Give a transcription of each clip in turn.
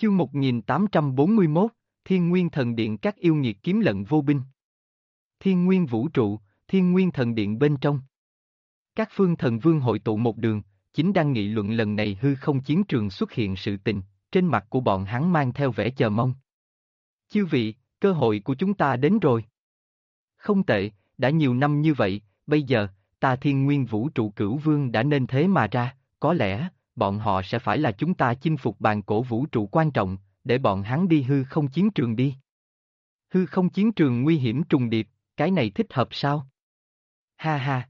Chương 1841, Thiên Nguyên Thần Điện các yêu nghiệt kiếm lận vô binh. Thiên Nguyên Vũ Trụ, Thiên Nguyên Thần Điện bên trong. Các phương thần vương hội tụ một đường, chính đang nghị luận lần này hư không chiến trường xuất hiện sự tình, trên mặt của bọn hắn mang theo vẻ chờ mong. Chư vị, cơ hội của chúng ta đến rồi. Không tệ, đã nhiều năm như vậy, bây giờ, ta Thiên Nguyên Vũ Trụ Cửu Vương đã nên thế mà ra, có lẽ, bọn họ sẽ phải là chúng ta chinh phục bàn cổ vũ trụ quan trọng, để bọn hắn đi hư không chiến trường đi. Hư không chiến trường nguy hiểm trùng điệp, cái này thích hợp sao? Ha ha.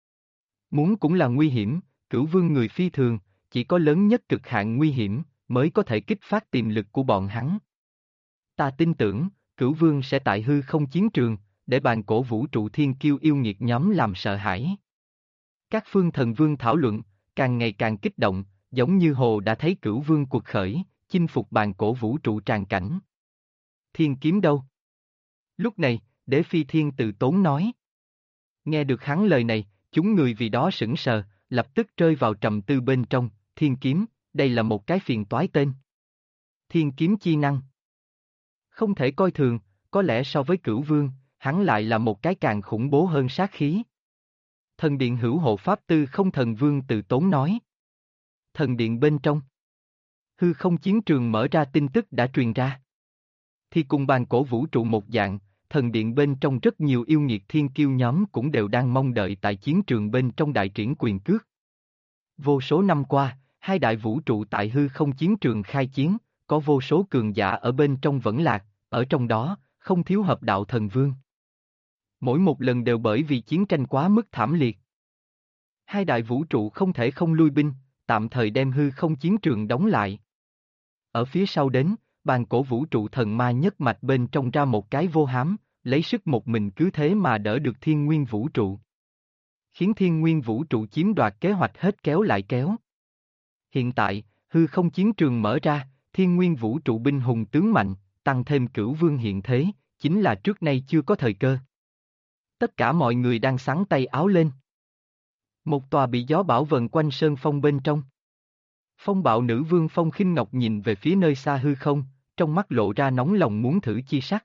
Muốn cũng là nguy hiểm, Cửu Vương người phi thường, chỉ có lớn nhất cực hạn nguy hiểm, mới có thể kích phát tiềm lực của bọn hắn. Ta tin tưởng, Cửu Vương sẽ tại hư không chiến trường, để bàn cổ vũ trụ thiên kiêu yêu nghiệt nhóm làm sợ hãi. Các phương thần vương thảo luận, càng ngày càng kích động, giống như hồ đã thấy Cửu Vương cuộc khởi, chinh phục bàn cổ vũ trụ tràn cảnh. Thiên kiếm đâu? Lúc này, Đế Phi Thiên từ tốn nói. Nghe được hắn lời này, chúng người vì đó sững sờ, lập tức rơi vào trầm tư bên trong, thiên kiếm, đây là một cái phiền toái tên. Thiên kiếm chi năng. Không thể coi thường, có lẽ so với Cửu Vương, hắn lại là một cái càng khủng bố hơn sát khí. Thần điện hữu hộ pháp tư không thần vương từ tốn nói. Thần điện bên trong. Hư không chiến trường mở ra tin tức đã truyền ra. Thì cùng bàn cổ vũ trụ một dạng, thần điện bên trong rất nhiều yêu nghiệt thiên kiêu nhóm cũng đều đang mong đợi tại chiến trường bên trong đại triển quyền cước. Vô số năm qua, hai đại vũ trụ tại hư không chiến trường khai chiến, có vô số cường giả ở bên trong vẫn lạc, ở trong đó, không thiếu hợp đạo thần vương. Mỗi một lần đều bởi vì chiến tranh quá mức thảm liệt. Hai đại vũ trụ không thể không lui binh, tạm thời đem hư không chiến trường đóng lại. Ở phía sau đến, bàn cổ vũ trụ thần ma nhất mạch bên trong ra một cái vô hám, lấy sức một mình cứ thế mà đỡ được thiên nguyên vũ trụ. Khiến thiên nguyên vũ trụ chiếm đoạt kế hoạch hết kéo lại kéo. Hiện tại, hư không chiến trường mở ra, thiên nguyên vũ trụ binh hùng tướng mạnh, tăng thêm Cửu Vương hiện thế, chính là trước nay chưa có thời cơ. Tất cả mọi người đang xắn tay áo lên. Một tòa bị gió bão vần quanh sơn phong bên trong. Phong bạo nữ vương Phong Khinh Ngọc nhìn về phía nơi xa hư không, trong mắt lộ ra nóng lòng muốn thử chi sắc.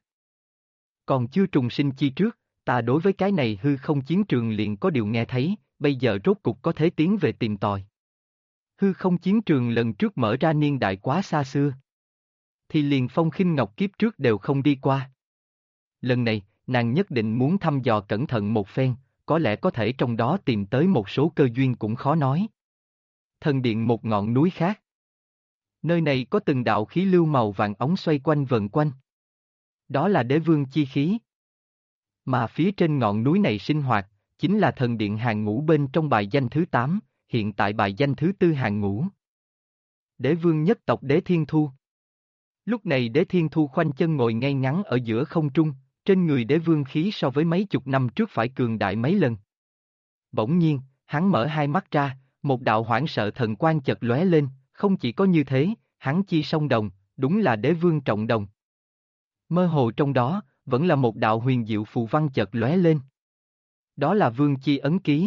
Còn chưa trùng sinh chi trước, ta đối với cái này hư không chiến trường liền có điều nghe thấy, bây giờ rốt cục có thể tiến về tìm tòi. Hư không chiến trường lần trước mở ra niên đại quá xa xưa. Thì liền Phong Khinh Ngọc kiếp trước đều không đi qua. Lần này, nàng nhất định muốn thăm dò cẩn thận một phen, có lẽ có thể trong đó tìm tới một số cơ duyên cũng khó nói. Thần điện một ngọn núi khác. Nơi này có từng đạo khí lưu màu vàng óng xoay quanh vần quanh. Đó là đế vương chi khí. Mà phía trên ngọn núi này sinh hoạt, chính là thần điện hàng ngũ bên trong bài danh thứ 8, hiện tại bài danh thứ 4 hàng ngũ. Đế vương nhất tộc Đế Thiên Thu. Lúc này Đế Thiên Thu khoanh chân ngồi ngay ngắn ở giữa không trung, trên người đế vương khí so với mấy chục năm trước phải cường đại mấy lần. Bỗng nhiên, hắn mở hai mắt ra, một đạo hoảng sợ thần quang chợt lóe lên, không chỉ có như thế, hắn chi song đồng, đúng là đế vương trọng đồng. Mơ hồ trong đó, vẫn là một đạo huyền diệu phù văn chợt lóe lên. Đó là vương chi ấn ký.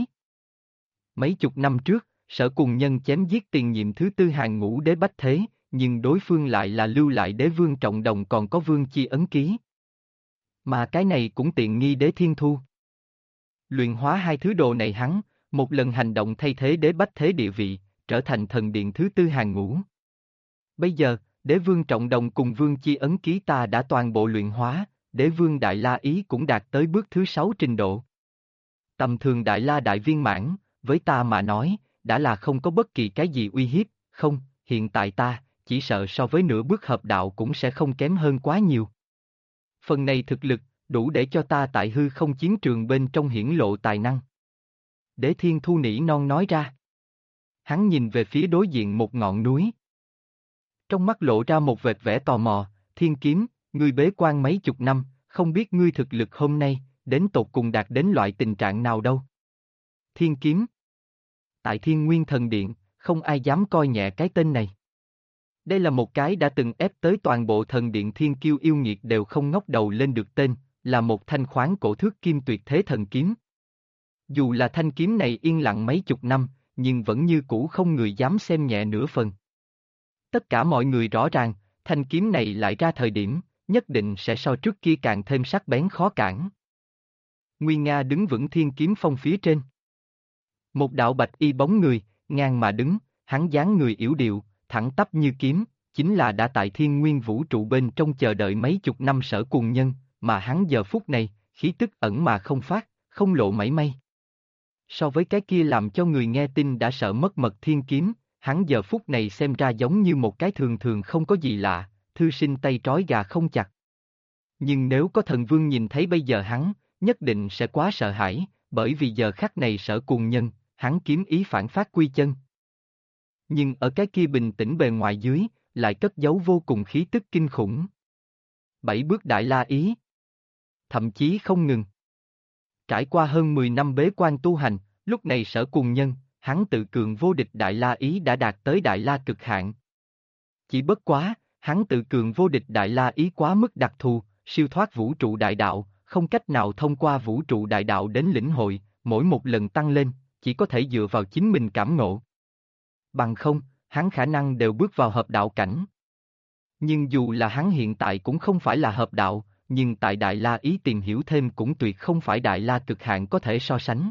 Mấy chục năm trước, Sở Cùng Nhân chém giết tiền nhiệm thứ 4 hàng ngũ đế bách thế, nhưng đối phương lại là lưu lại đế vương trọng đồng còn có vương chi ấn ký. Mà cái này cũng tiện nghi Đế Thiên Thu. Luyện hóa hai thứ đồ này hắn, một lần hành động thay thế đế bách thế địa vị, trở thành thần điện thứ 4 hàng ngũ. Bây giờ, đế vương trọng đồng cùng vương chi ấn ký ta đã toàn bộ luyện hóa, đế vương đại la ý cũng đạt tới bước thứ 6 trình độ. Tầm thường đại la đại viên mãn, với ta mà nói, đã là không có bất kỳ cái gì uy hiếp, không, hiện tại ta, chỉ sợ so với nửa bước hợp đạo cũng sẽ không kém hơn quá nhiều. Phần này thực lực, đủ để cho ta tại hư không chiến trường bên trong hiển lộ tài năng. Đế Thiên Thu nỉ non nói ra. Hắn nhìn về phía đối diện một ngọn núi. Trong mắt lộ ra một vệt vẻ tò mò, Thiên Kiếm, ngươi bế quan mấy chục năm, không biết ngươi thực lực hôm nay, đến tột cùng đạt đến loại tình trạng nào đâu. Thiên Kiếm. Tại Thiên Nguyên Thần Điện, không ai dám coi nhẹ cái tên này. Đây là một cái đã từng ép tới toàn bộ thần điện thiên kiêu yêu nghiệt đều không ngóc đầu lên được tên, là một thanh khoáng cổ thước kim tuyệt thế thần kiếm. Dù là thanh kiếm này yên lặng mấy chục năm, nhưng vẫn như cũ không người dám xem nhẹ nửa phần. Tất cả mọi người rõ ràng, thanh kiếm này lại ra thời điểm, nhất định sẽ so trước kia càng thêm sắc bén khó cản. Nguy nga đứng vững thiên kiếm phong phía trên. Một đạo bạch y bóng người, ngang mà đứng, hắn dáng người yểu điệu, thẳng tắp như kiếm, chính là đã tại thiên nguyên vũ trụ bên trong chờ đợi mấy chục năm Sở Cùng Nhân, mà hắn giờ phút này, khí tức ẩn mà không phát, không lộ mảy may. So với cái kia làm cho người nghe tin đã sợ mất mật thiên kiếm, hắn giờ phút này xem ra giống như một cái thường thường không có gì lạ, thư sinh tay trói gà không chặt. Nhưng nếu có thần vương nhìn thấy bây giờ hắn, nhất định sẽ quá sợ hãi, bởi vì giờ khắc này Sở Cùng Nhân, hắn kiếm ý phản phát quy chân. Nhưng ở cái kia bình tĩnh bề ngoài dưới, lại cất giấu vô cùng khí tức kinh khủng. 7 bước đại la ý. Thậm chí không ngừng. Trải qua hơn 10 năm bế quan tu hành, lúc này Sở Cùng Nhân, hắn tự cường vô địch đại la ý đã đạt tới đại la cực hạn. Chỉ bất quá, hắn tự cường vô địch đại la ý quá mức đặc thù, siêu thoát vũ trụ đại đạo, không cách nào thông qua vũ trụ đại đạo đến lĩnh hội, mỗi một lần tăng lên, chỉ có thể dựa vào chính mình cảm ngộ. Bằng không, hắn khả năng đều bước vào hợp đạo cảnh. Nhưng dù là hắn hiện tại cũng không phải là hợp đạo, nhưng tại Đại La ý tìm hiểu thêm cũng tuyệt không phải Đại La cực hạn có thể so sánh.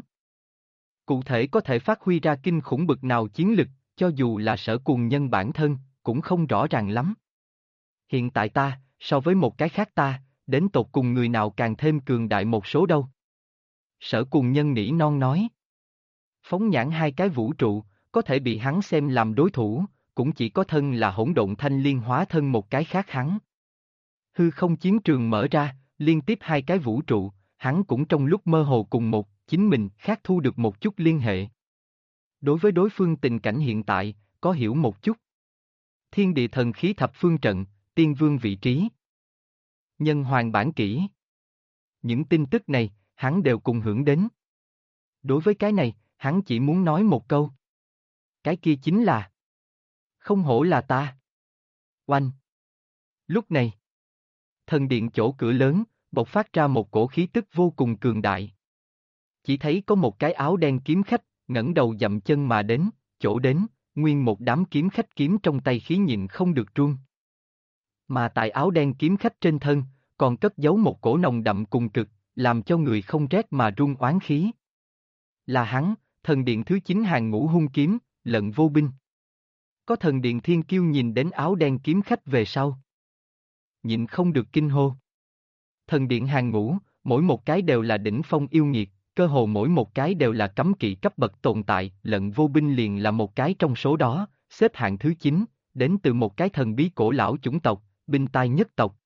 Cụ thể có thể phát huy ra kinh khủng bực nào chiến lực, cho dù là Sở Cùng Nhân bản thân, cũng không rõ ràng lắm. Hiện tại ta, so với một cái khác ta, đến tột cùng người nào càng thêm cường đại một số đâu. Sở Cùng Nhân nỉ non nói. Phóng nhãn hai cái vũ trụ, có thể bị hắn xem làm đối thủ, cũng chỉ có thân là hỗn độn thanh liên hóa thân một cái khác hắn. Hư không chiến trường mở ra, liên tiếp hai cái vũ trụ, hắn cũng trong lúc mơ hồ cùng một, chính mình khác thu được một chút liên hệ. Đối với đối phương tình cảnh hiện tại, có hiểu một chút. Thiên địa thần khí thập phương trận, tiên vương vị trí. Nhân hoàng bản kỹ. Những tin tức này, hắn đều cùng hưởng đến. Đối với cái này, hắn chỉ muốn nói một câu. Cái kia chính là không hổ là ta. Oanh. Lúc này, thần điện chỗ cửa lớn, bộc phát ra một cổ khí tức vô cùng cường đại. Chỉ thấy có một cái áo đen kiếm khách, ngẩng đầu dậm chân mà đến, chỗ đến, nguyên một đám kiếm khách kiếm trong tay khí nhịn không được run. Mà tại áo đen kiếm khách trên thân, còn cất giấu một cổ nồng đậm cùng cực, làm cho người không rét mà run oán khí. Là hắn, thần điện thứ 9 hàng ngũ hung kiếm, Lận Vô Binh. Có thần điện thiên kiêu nhìn đến áo đen kiếm khách về sau. Nhịn không được kinh hô. Thần điện hàng ngũ, mỗi một cái đều là đỉnh phong yêu nghiệt, cơ hồ mỗi một cái đều là cấm kỵ cấp bậc tồn tại, Lận Vô Binh liền là một cái trong số đó, xếp hạng thứ 9, đến từ một cái thần bí cổ lão chủng tộc, Binh Tai nhất tộc.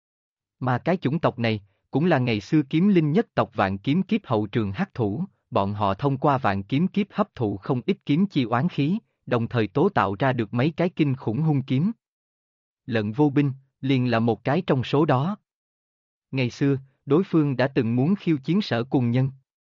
Mà cái chủng tộc này, cũng là ngày xưa kiếm linh nhất tộc Vạn Kiếm Kiếp hậu trường hắc thủ, bọn họ thông qua Vạn Kiếm Kiếp hấp thụ không ít kiếm chi oán khí, đồng thời tố tạo ra được mấy cái kinh khủng hung kiếm. Lận Vô Binh, liền là một cái trong số đó. Ngày xưa, đối phương đã từng muốn khiêu chiến Sở Cùng Nhân.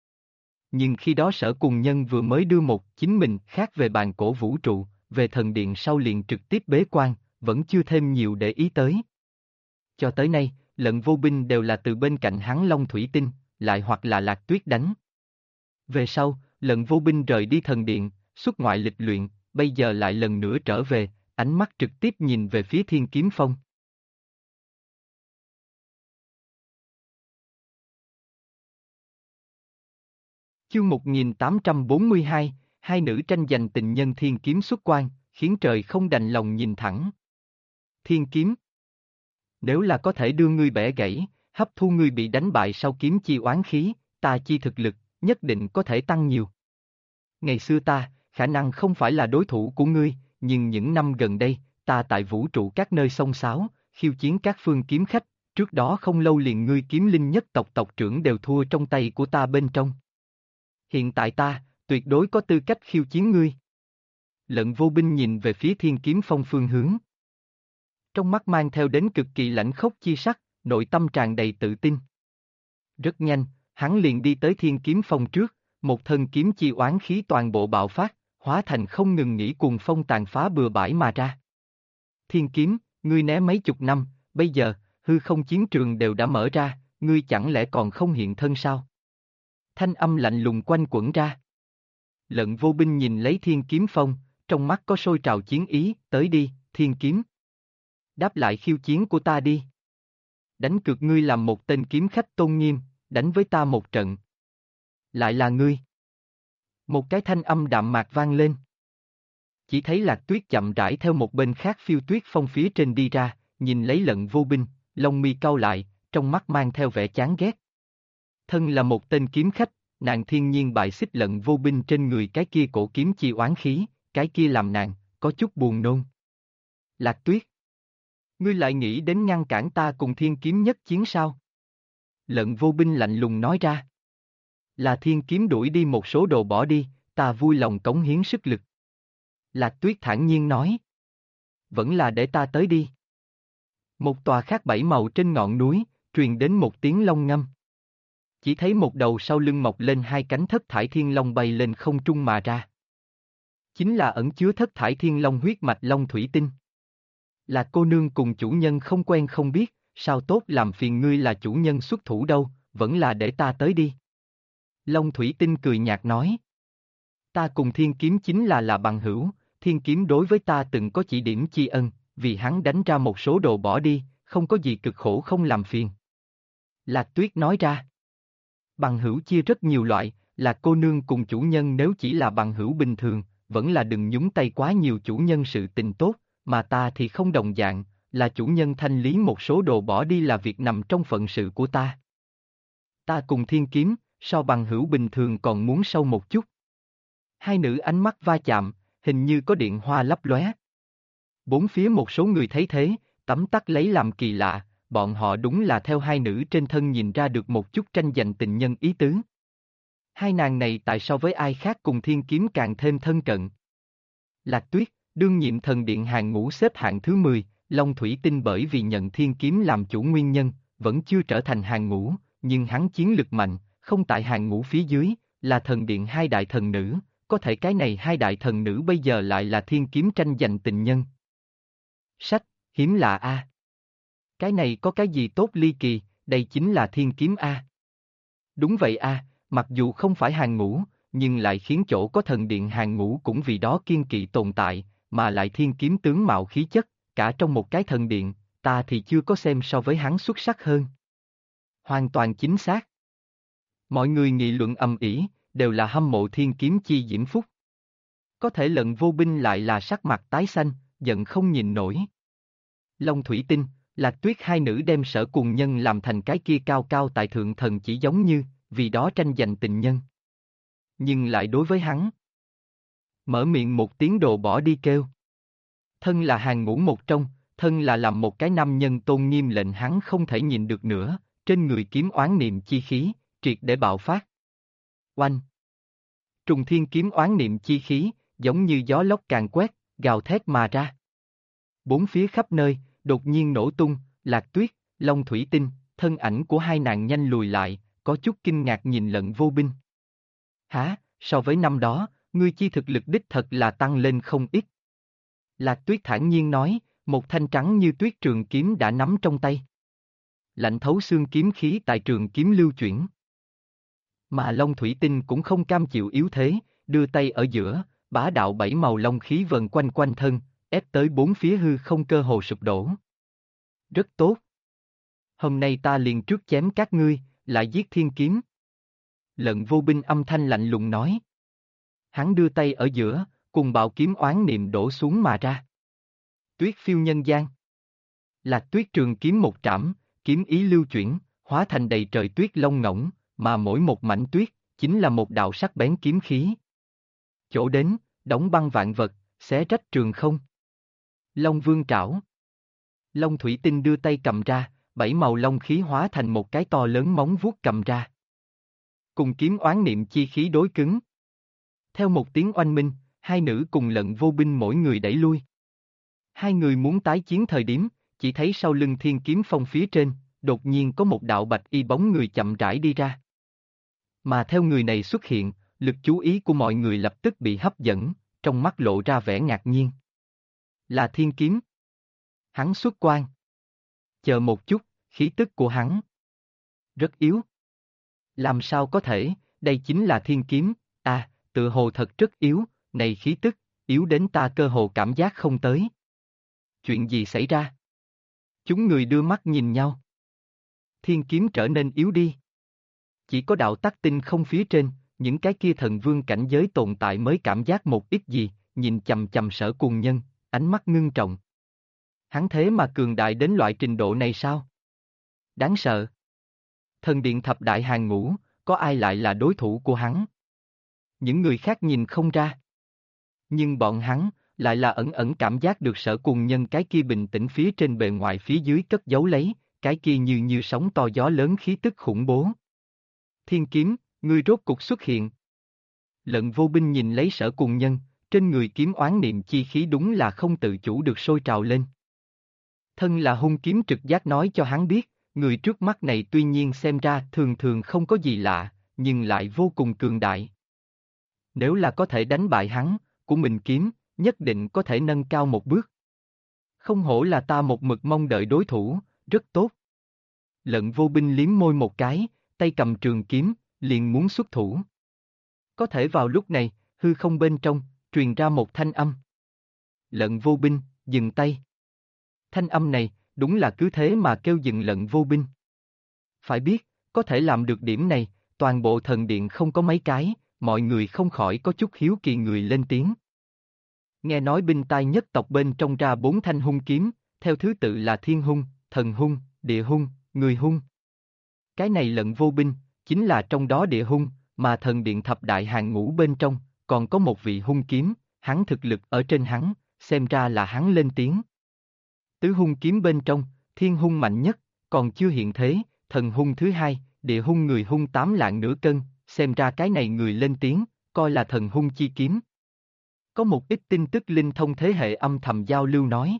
Nhưng khi đó Sở Cùng Nhân vừa mới đưa một chính mình khác về bàn cổ vũ trụ, về thần điện sau liền trực tiếp bế quan, vẫn chưa thêm nhiều để ý tới. Cho tới nay, Lận Vô Binh đều là từ bên cạnh hắn Long Thủy Tinh, lại hoặc là Lạc Tuyết đánh. Về sau, Lận Vô Binh rời đi thần điện, xuất ngoại lịch luyện, bây giờ lại lần nữa trở về, ánh mắt trực tiếp nhìn về phía Thiên Kiếm Phong. Chương 1842, hai nữ tranh giành tình nhân thiên kiếm xuất quan, khiến trời không đành lòng nhìn thẳng. Thiên kiếm. Nếu là có thể đưa ngươi bẻ gãy, hấp thu ngươi bị đánh bại sau kiếm chi oán khí, ta chi thực lực, nhất định có thể tăng nhiều. Ngày xưa ta, khả năng không phải là đối thủ của ngươi, nhưng những năm gần đây, ta tại vũ trụ các nơi xông xáo, khiêu chiến các phương kiếm khách, trước đó không lâu liền ngươi kiếm linh nhất tộc tộc trưởng đều thua trong tay của ta bên trong. Hiện tại ta, tuyệt đối có tư cách khiêu chiến ngươi. Lận Vô Binh nhìn về phía Thiên Kiếm Phong phương hướng. Trong mắt mang theo đến cực kỳ lãnh khốc chi sắc, nội tâm tràn đầy tự tin. Rất nhanh, hắn liền đi tới Thiên Kiếm Phong trước, một thân kiếm chi oán khí toàn bộ bạo phát, hóa thành không ngừng nghỉ cuồng phong tàn phá bừa bãi mà ra. Thiên kiếm, ngươi né mấy chục năm, bây giờ, hư không chiến trường đều đã mở ra, ngươi chẳng lẽ còn không hiện thân sao? Thanh âm lạnh lùng quanh quẩn ra. Lận Vô Binh nhìn lấy Thiên Kiếm Phong, trong mắt có sôi trào chiến ý, tới đi, Thiên Kiếm. Đáp lại khiêu chiến của ta đi. Đánh cược ngươi làm một tên kiếm khách tôn nghiêm, đánh với ta một trận. Lại là ngươi. Một cái thanh âm đạm mạc vang lên. Chỉ thấy Lạc Tuyết chậm rãi theo một bên khác phiêu tuyết phong phía trên đi ra, nhìn lấy Lận Vô Binh, lông mi cau lại, trong mắt mang theo vẻ chán ghét. Thân là một tên kiếm khách, nàng thiên nhiên bài xích Lận Vô Binh trên người cái kia cổ kiếm chi oán khí, cái kia làm nàng có chút buồn nôn. Lạc Tuyết, ngươi lại nghĩ đến ngăn cản ta cùng thiên kiếm nhất chiến sao? Lận Vô Binh lạnh lùng nói ra. Là thiên kiếm đuổi đi một số đồ bỏ đi, ta vui lòng cống hiến sức lực. Lạc Tuyết thản nhiên nói. Vẫn là để ta tới đi. Một tòa khác bảy màu trên ngọn núi, truyền đến một tiếng long ngâm. Chỉ thấy một đầu sau lưng mọc lên hai cánh thất thải thiên long bay lên không trung mà ra. Chính là ẩn chứa thất thải thiên long huyết mạch long thủy tinh. Là cô nương cùng chủ nhân không quen không biết, sao tốt làm phiền ngươi là chủ nhân xuất thủ đâu, vẫn là để ta tới đi. Long thủy tinh cười nhạt nói. Ta cùng thiên kiếm chính là bằng hữu, thiên kiếm đối với ta từng có chỉ điểm tri ân, vì hắn đánh ra một số đồ bỏ đi, không có gì cực khổ không làm phiền. Lạc Tuyết nói ra. Bằng hữu chia rất nhiều loại, là cô nương cùng chủ nhân nếu chỉ là bằng hữu bình thường, vẫn là đừng nhúng tay quá nhiều chủ nhân sự tình tốt, mà ta thì không đồng dạng, là chủ nhân thanh lý một số đồ bỏ đi là việc nằm trong phận sự của ta. Ta cùng thiên kiếm, so bằng hữu bình thường còn muốn sâu một chút. Hai nữ ánh mắt va chạm, hình như có điện hoa lấp lóe. Bốn phía một số người thấy thế, tấm tắc lấy làm kỳ lạ, bọn họ đúng là theo hai nữ trên thân nhìn ra được một chút tranh giành tình nhân ý tứ. Hai nàng này tại sao với ai khác cùng thiên kiếm càng thêm thân cận? Lạc Tuyết, đương nhiệm thần điện hàng ngũ xếp hạng thứ 10, Long Thủy Tinh bởi vì nhận thiên kiếm làm chủ nguyên nhân, vẫn chưa trở thành hàng ngũ, nhưng hắn chiến lực mạnh, không tại hàng ngũ phía dưới, là thần điện hai đại thần nữ, có thể cái này hai đại thần nữ bây giờ lại là thiên kiếm tranh giành tình nhân. Sách, hiếm lạ a. Cái này có cái gì tốt ly kỳ, đây chính là thiên kiếm a. Đúng vậy a, mặc dù không phải hàng ngũ, nhưng lại khiến chỗ có thần điện hàng ngũ cũng vì đó kiên kỵ tồn tại, mà lại thiên kiếm tướng mạo khí chất, cả trong một cái thần điện, ta thì chưa có xem so với hắn xuất sắc hơn. Hoàn toàn chính xác. Mọi người nghị luận ầm ĩ, đều là hâm mộ thiên kiếm chi diễm phúc. Có thể Lận Vô Binh lại là sắc mặt tái xanh, giận không nhìn nổi. Long Thủy Tinh, Lạc Tuyết hai nữ đem Sở Cuồng Nhân làm thành cái kia cao cao tại thượng thần chỉ giống như, vì đó tranh giành tình nhân. Nhưng lại đối với hắn. Mở miệng một tiếng đồ bỏ đi kêu. Thân là hàng ngũ một trong, thân là làm một cái nam nhân tôn nghiêm lệnh hắn không thể nhìn được nữa, trên người kiếm oán niệm chi khí, triệt để bạo phát. Oanh! Trùng thiên kiếm oán niệm chi khí, giống như gió lốc càng quét, gào thét mà ra. Bốn phía khắp nơi, đột nhiên nổ tung, Lạc Tuyết, Long Thủy Tinh, thân ảnh của hai nàng nhanh lùi lại, có chút kinh ngạc nhìn Lận Vô Binh. Hả, so với năm đó, ngươi chi thực lực đích thật là tăng lên không ít. Lạc Tuyết thản nhiên nói, một thanh trắng như tuyết trường kiếm đã nắm trong tay. Lạnh thấu xương kiếm khí tại trường kiếm lưu chuyển. Mà Long Thủy Tinh cũng không cam chịu yếu thế, đưa tay ở giữa, bá đạo bảy màu long khí vần quanh quanh thân, ép tới bốn phía hư không cơ hồ sụp đổ. Rất tốt. Hôm nay ta liền trước chém các ngươi, lại giết thiên kiếm. Lận Vô Binh âm thanh lạnh lùng nói. Hắn đưa tay ở giữa, cùng bạo kiếm oán niệm đổ xuống mà ra. Tuyết phiêu nhân gian. Lạc Tuyết trường kiếm một trảm, kiếm ý lưu chuyển, hóa thành đầy trời tuyết lông ngỗng, mà mỗi một mảnh tuyết, chính là một đạo sắc bén kiếm khí. Chỗ đến, đóng băng vạn vật, xé rách trường không. Long Vương trảo. Long Thủy Tinh đưa tay cầm ra, bảy màu long khí hóa thành một cái to lớn móng vuốt cầm ra. Cùng kiếm oán niệm chi khí đối cứng. Theo một tiếng oanh minh, hai nữ cùng Lận Vô Binh mỗi người đẩy lui. Hai người muốn tái chiến thời điểm, chỉ thấy sau lưng thiên kiếm phong phía trên, đột nhiên có một đạo bạch y bóng người chậm rãi đi ra. Mà theo người này xuất hiện, lực chú ý của mọi người lập tức bị hấp dẫn, trong mắt lộ ra vẻ ngạc nhiên. Là thiên kiếm. Hắn xuất quan. Chờ một chút, khí tức của hắn rất yếu. Làm sao có thể, đây chính là thiên kiếm, tựa hồ thật rất yếu, này khí tức, yếu đến ta cơ hồ cảm giác không tới. Chuyện gì xảy ra? Chúng người đưa mắt nhìn nhau. Thiên kiếm trở nên yếu đi. Chỉ có đạo tắc tinh không phía trên, những cái kia thần vương cảnh giới tồn tại mới cảm giác một ít gì, nhìn chầm chầm Sở Cùng Nhân, ánh mắt ngưng trọng. Hắn thế mà cường đại đến loại trình độ này sao? Đáng sợ. Thần điện thập đại hàng ngũ, có ai lại là đối thủ của hắn? Những người khác nhìn không ra. Nhưng bọn hắn, lại là ẩn ẩn cảm giác được Sở Cùng Nhân cái kia bình tĩnh phía trên bề ngoài phía dưới cất giấu lấy, cái kia như sóng to gió lớn khí tức khủng bố. Thiên kiếm, ngươi rốt cục xuất hiện. Lận Vô Binh nhìn lấy Sở Cùng Nhân, trên người kiếm oán niệm chi khí đúng là không tự chủ được sôi trào lên. Thân là hung kiếm trực giác nói cho hắn biết, người trước mắt này tuy nhiên xem ra thường thường không có gì lạ, nhưng lại vô cùng cường đại. Nếu là có thể đánh bại hắn, của mình kiếm, nhất định có thể nâng cao một bước. Không hổ là ta một mực mong đợi đối thủ, rất tốt. Lận Vô Binh liếm môi một cái, tay cầm trường kiếm, liền muốn xuất thủ. Có thể vào lúc này, hư không bên trong, truyền ra một thanh âm. Lận Vô Binh, dừng tay. Thanh âm này, đúng là cứ thế mà kêu dừng Lận Vô Binh. Phải biết, có thể làm được điểm này, toàn bộ thần điện không có mấy cái, mọi người không khỏi có chút hiếu kỳ người lên tiếng. Nghe nói binh tai nhất tộc bên trong ra 4 thanh hung kiếm, theo thứ tự là thiên hung, thần hung, địa hung, người hung. Cái này Lận Vô Binh, chính là trong đó địa hung, mà thần điện thập đại hàng ngũ bên trong, còn có một vị hung kiếm, hắn thực lực ở trên hắn, xem ra là hắn lên tiếng. Tứ hung kiếm bên trong, thiên hung mạnh nhất, còn chưa hiện thế, thần hung thứ hai, địa hung người hung 8 lạng nửa cân, xem ra cái này người lên tiếng, coi là thần hung chi kiếm. Có một ít tin tức linh thông thế hệ âm thầm giao lưu nói.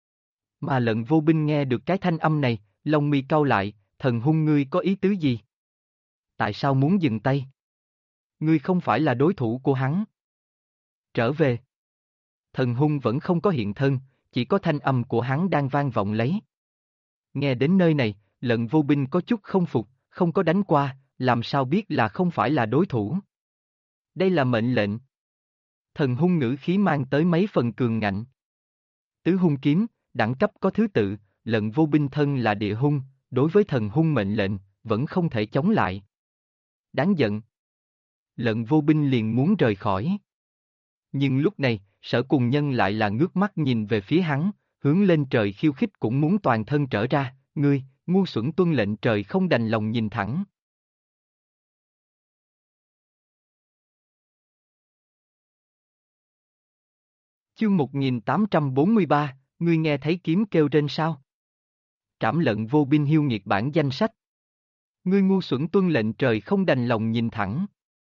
Mà Lận Vô Binh nghe được cái thanh âm này, lông mi cau lại, thần hung ngươi có ý tứ gì? Tại sao muốn dừng tay? Ngươi không phải là đối thủ của hắn. Trở về. Thần hung vẫn không có hiện thân, chỉ có thanh âm của hắn đang vang vọng lấy. Nghe đến nơi này, Lận Vô Binh có chút không phục, không có đánh qua, làm sao biết là không phải là đối thủ. Đây là mệnh lệnh. Thần hung ngữ khí mang tới mấy phần cường ngạnh. Tứ hung kiếm, đẳng cấp có thứ tự, Lận Vô Binh thân là địa hung, đối với thần hung mệnh lệnh, vẫn không thể chống lại. Đáng giận. Lận Vô Binh liền muốn rời khỏi. Nhưng lúc này, Sở Cùng Nhân lại là ngước mắt nhìn về phía hắn, hướng lên trời khiêu khích cũng muốn toàn thân trở ra, ngươi, ngu xuẩn tuân lệnh trời không đành lòng nhìn thẳng. Chương 1843, ngươi nghe thấy kiếm kêu trên sao? Trảm Lận Vô Binh hiêu nghiệt bản danh sách. Ngươi ngu xuẩn tuân lệnh trời không đành lòng nhìn thẳng.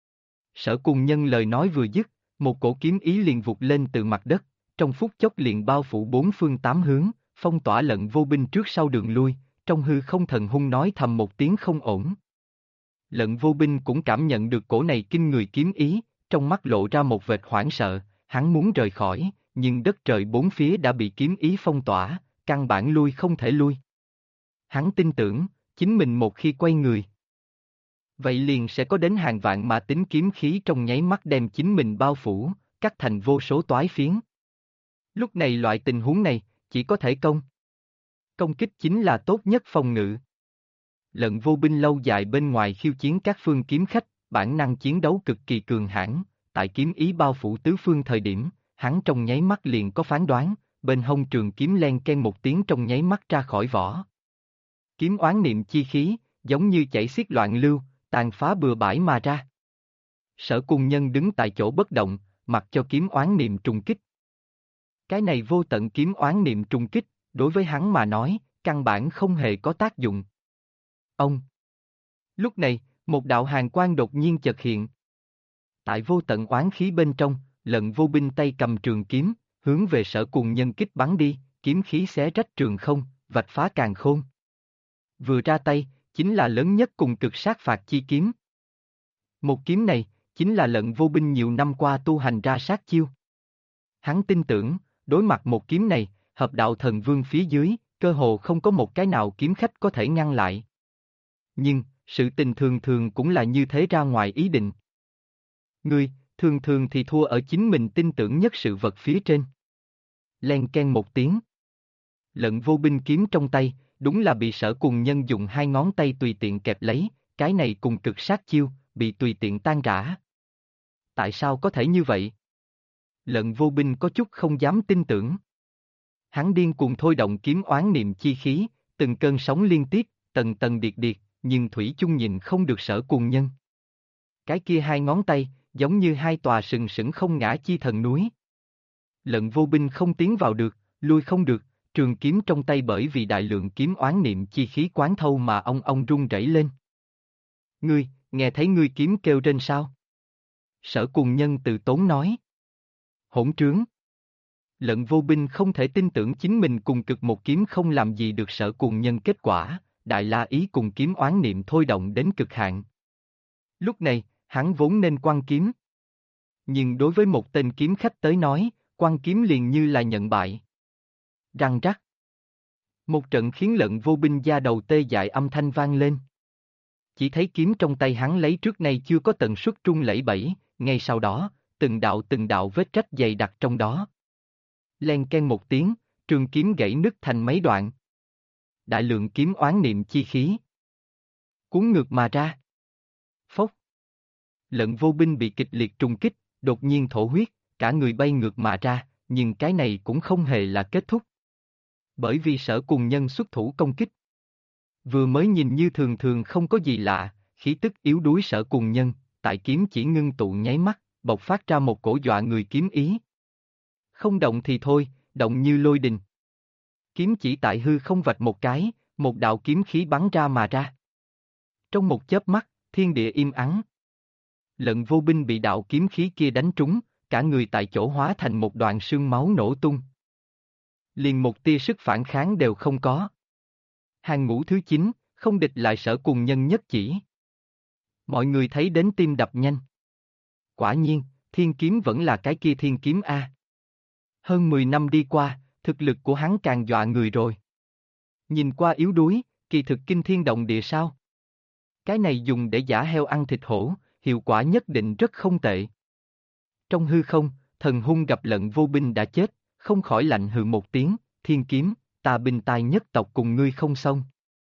Sở Cùng Nhân lời nói vừa dứt, một cổ kiếm ý liền vụt lên từ mặt đất, trong phút chốc liền bao phủ bốn phương tám hướng, phong tỏa Lận Vô Binh trước sau đường lui, trong hư không thần hung nói thầm một tiếng không ổn. Lận Vô Binh cũng cảm nhận được cổ này kinh người kiếm ý, trong mắt lộ ra một vệt hoảng sợ, hắn muốn rời khỏi, nhưng đất trời bốn phía đã bị kiếm ý phong tỏa, căn bản lui không thể lui. Hắn tin tưởng, chính mình một khi quay người, vậy liền sẽ có đến hàng vạn mà tính kiếm khí trong nháy mắt đem chính mình bao phủ, cắt thành vô số toái phiến. Lúc này loại tình huống này, chỉ có thể công. Công kích chính là tốt nhất phòng ngự. Lận Vô Binh lâu dài bên ngoài khiêu chiến các phương kiếm khách, bản năng chiến đấu cực kỳ cường hãn, tại kiếm ý bao phủ tứ phương thời điểm, hắn trong nháy mắt liền có phán đoán, bên hông trường kiếm len ken một tiếng trong nháy mắt ra khỏi vỏ. Kiếm oán niệm chi khí, giống như chảy xiết loạn lưu, tàn phá bừa bãi mà ra. Sở Cùng Nhân đứng tại chỗ bất động, mặc cho kiếm oán niệm trùng kích. Cái này vô tận kiếm oán niệm trùng kích, đối với hắn mà nói, căn bản không hề có tác dụng. Ông. Lúc này, một đạo hàn quang đột nhiên chợt hiện. Tại vô tận oán khí bên trong, Lận Vô Binh tay cầm trường kiếm, hướng về Sở Cùng Nhân kích bắn đi, kiếm khí xé rách trường không, vạch phá càn khôn. Vừa ra tay, chính là lớn nhất cùng cực sát phạt chi kiếm. Một kiếm này, chính là Lận Vô Binh nhiều năm qua tu hành ra sát chiêu. Hắn tin tưởng, đối mặt một kiếm này, hợp đạo thần vương phía dưới, cơ hồ không có một cái nào kiếm khách có thể ngăn lại. Nhưng, sự tình thường thường cũng là như thế ra ngoài ý định. Ngươi, thường thường thì thua ở chính mình tin tưởng nhất sự vật phía trên. Len ken một tiếng. Lận vô binh kiếm trong tay, đúng là bị Sở Cùng Nhân dùng hai ngón tay tùy tiện kẹp lấy, cái này cùng cực sát chiêu, bị tùy tiện tan rã. Tại sao có thể như vậy? Lận vô binh có chút không dám tin tưởng. Hắn điên cuồng thôi động kiếm oán niệm chi khí, từng cơn sóng liên tiếp, tầng tầng điệt điệt, nhưng thủy chung nhìn không được Sở Cùng Nhân. Cái kia hai ngón tay, giống như hai tòa sừng sững không ngã chi thần núi. Lận vô binh không tiến vào được, lui không được, trường kiếm trong tay bởi vì đại lượng kiếm oán niệm chi khí quán thâu mà ong rung rẩy lên. Ngươi, nghe thấy ngươi kiếm kêu trên sao? Sở Cùng Nhân từ tốn nói. Hỗn trướng. Lận vô binh không thể tin tưởng chính mình cùng cực một kiếm không làm gì được Sở Cùng Nhân kết quả, đại la ý cùng kiếm oán niệm thôi động đến cực hạn. Lúc này, hắn vốn nên quăng kiếm. Nhưng đối với một tên kiếm khách tới nói, quăng kiếm liền như là nhận bại. Răng rắc. Một trận khiến Lận vô binh da đầu tê dại âm thanh vang lên. Chỉ thấy kiếm trong tay hắn lấy trước nay chưa có tần suất trung lẫy bẫy, ngay sau đó, từng đạo vết rách dày đặc trong đó. Len ken một tiếng, trường kiếm gãy nứt thành mấy đoạn. Đại lượng kiếm oán niệm chi khí. Cuốn ngược mà ra. Phốc. Lận vô binh bị kịch liệt trùng kích, đột nhiên thổ huyết, cả người bay ngược mà ra, nhưng cái này cũng không hề là kết thúc. Bởi vì Sở Cùng Nhân xuất thủ công kích. Vừa mới nhìn như thường thường không có gì lạ, khí tức yếu đuối Sở Cùng Nhân, tại kiếm chỉ ngưng tụ nháy mắt, bộc phát ra một cổ dọa người kiếm ý. Không động thì thôi, động như lôi đình. Kiếm chỉ tại hư không vạch một cái, một đạo kiếm khí bắn ra mà ra. Trong một chớp mắt, thiên địa im ắng. Lận vô binh bị đạo kiếm khí kia đánh trúng, cả người tại chỗ hóa thành một đoàn sương máu nổ tung. Liền một tia sức phản kháng đều không có. Hàng ngũ thứ 9, không địch lại Sở Cùng Nhân nhất chỉ. Mọi người thấy đến tim đập nhanh. Quả nhiên, thiên kiếm vẫn là cái kia thiên kiếm A. Hơn 10 năm đi qua, thực lực của hắn càng dọa người rồi. Nhìn qua yếu đuối, kỳ thực kinh thiên động địa sao. Cái này dùng để giả heo ăn thịt hổ, hiệu quả nhất định rất không tệ. Trong hư không, thần hung gặp Lận vô binh đã chết, không khỏi lạnh hừ một tiếng, thiên kiếm, ta binh tai nhất tộc cùng ngươi không xong.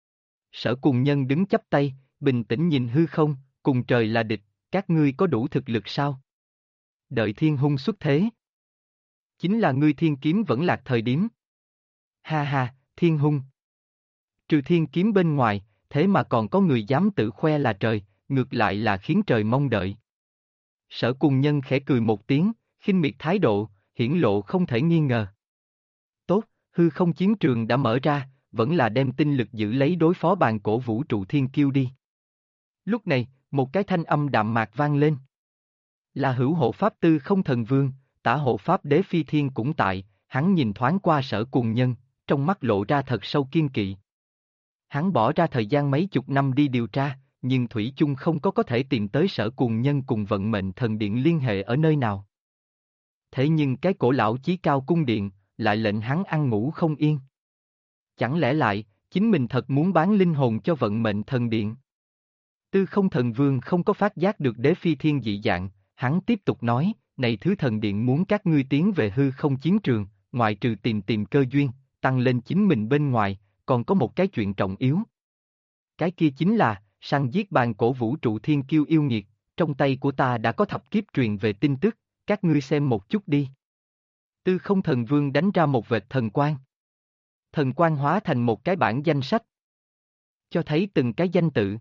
Sở Cùng Nhân đứng chắp tay, bình tĩnh nhìn hư không, cùng trời là địch, các ngươi có đủ thực lực sao? Đợi thiên hung xuất thế. Chính là ngươi thiên kiếm vẫn lạc thời điểm. Ha ha, thiên hung. Trừ thiên kiếm bên ngoài, thế mà còn có người dám tự khoe là trời, ngược lại là khiến trời mong đợi. Sở Cùng Nhân khẽ cười một tiếng, khinh miệt thái độ, hiển lộ không thể nghi ngờ. Tốt, hư không chiến trường đã mở ra, vẫn là đem tinh lực giữ lấy đối phó bàn cổ vũ trụ thiên kiêu đi. Lúc này, một cái thanh âm đạm mạc vang lên. Là hữu hộ pháp Tư Không Thần Vương, tả hộ pháp Đế Phi Thiên cũng tại, hắn nhìn thoáng qua Sở Cùng Nhân, trong mắt lộ ra thật sâu kiên kỵ. Hắn bỏ ra thời gian mấy chục năm đi điều tra, nhưng thủy chung không có thể tìm tới Sở Cùng Nhân cùng vận mệnh thần điện liên hệ ở nơi nào. Thế nhưng cái cổ lão chí cao cung điện, lại lệnh hắn ăn ngủ không yên. Chẳng lẽ lại, chính mình thật muốn bán linh hồn cho vận mệnh thần điện? Tư Không Thần Vương không có phát giác được Đế Phi Thiên dị dạng, hắn tiếp tục nói, này thứ thần điện muốn các ngươi tiến về hư không chiến trường, ngoại trừ tìm cơ duyên, tăng lên chính mình bên ngoài, còn có một cái chuyện trọng yếu. Cái kia chính là, săn giết bàn cổ vũ trụ thiên kiêu yêu nghiệt, trong tay của ta đã có thập kiếp truyền về tin tức, các ngươi xem một chút đi. Tư Không Thần Vương đánh ra một vệt thần quang. Thần quang hóa thành một cái bảng danh sách. Cho thấy từng cái danh tự.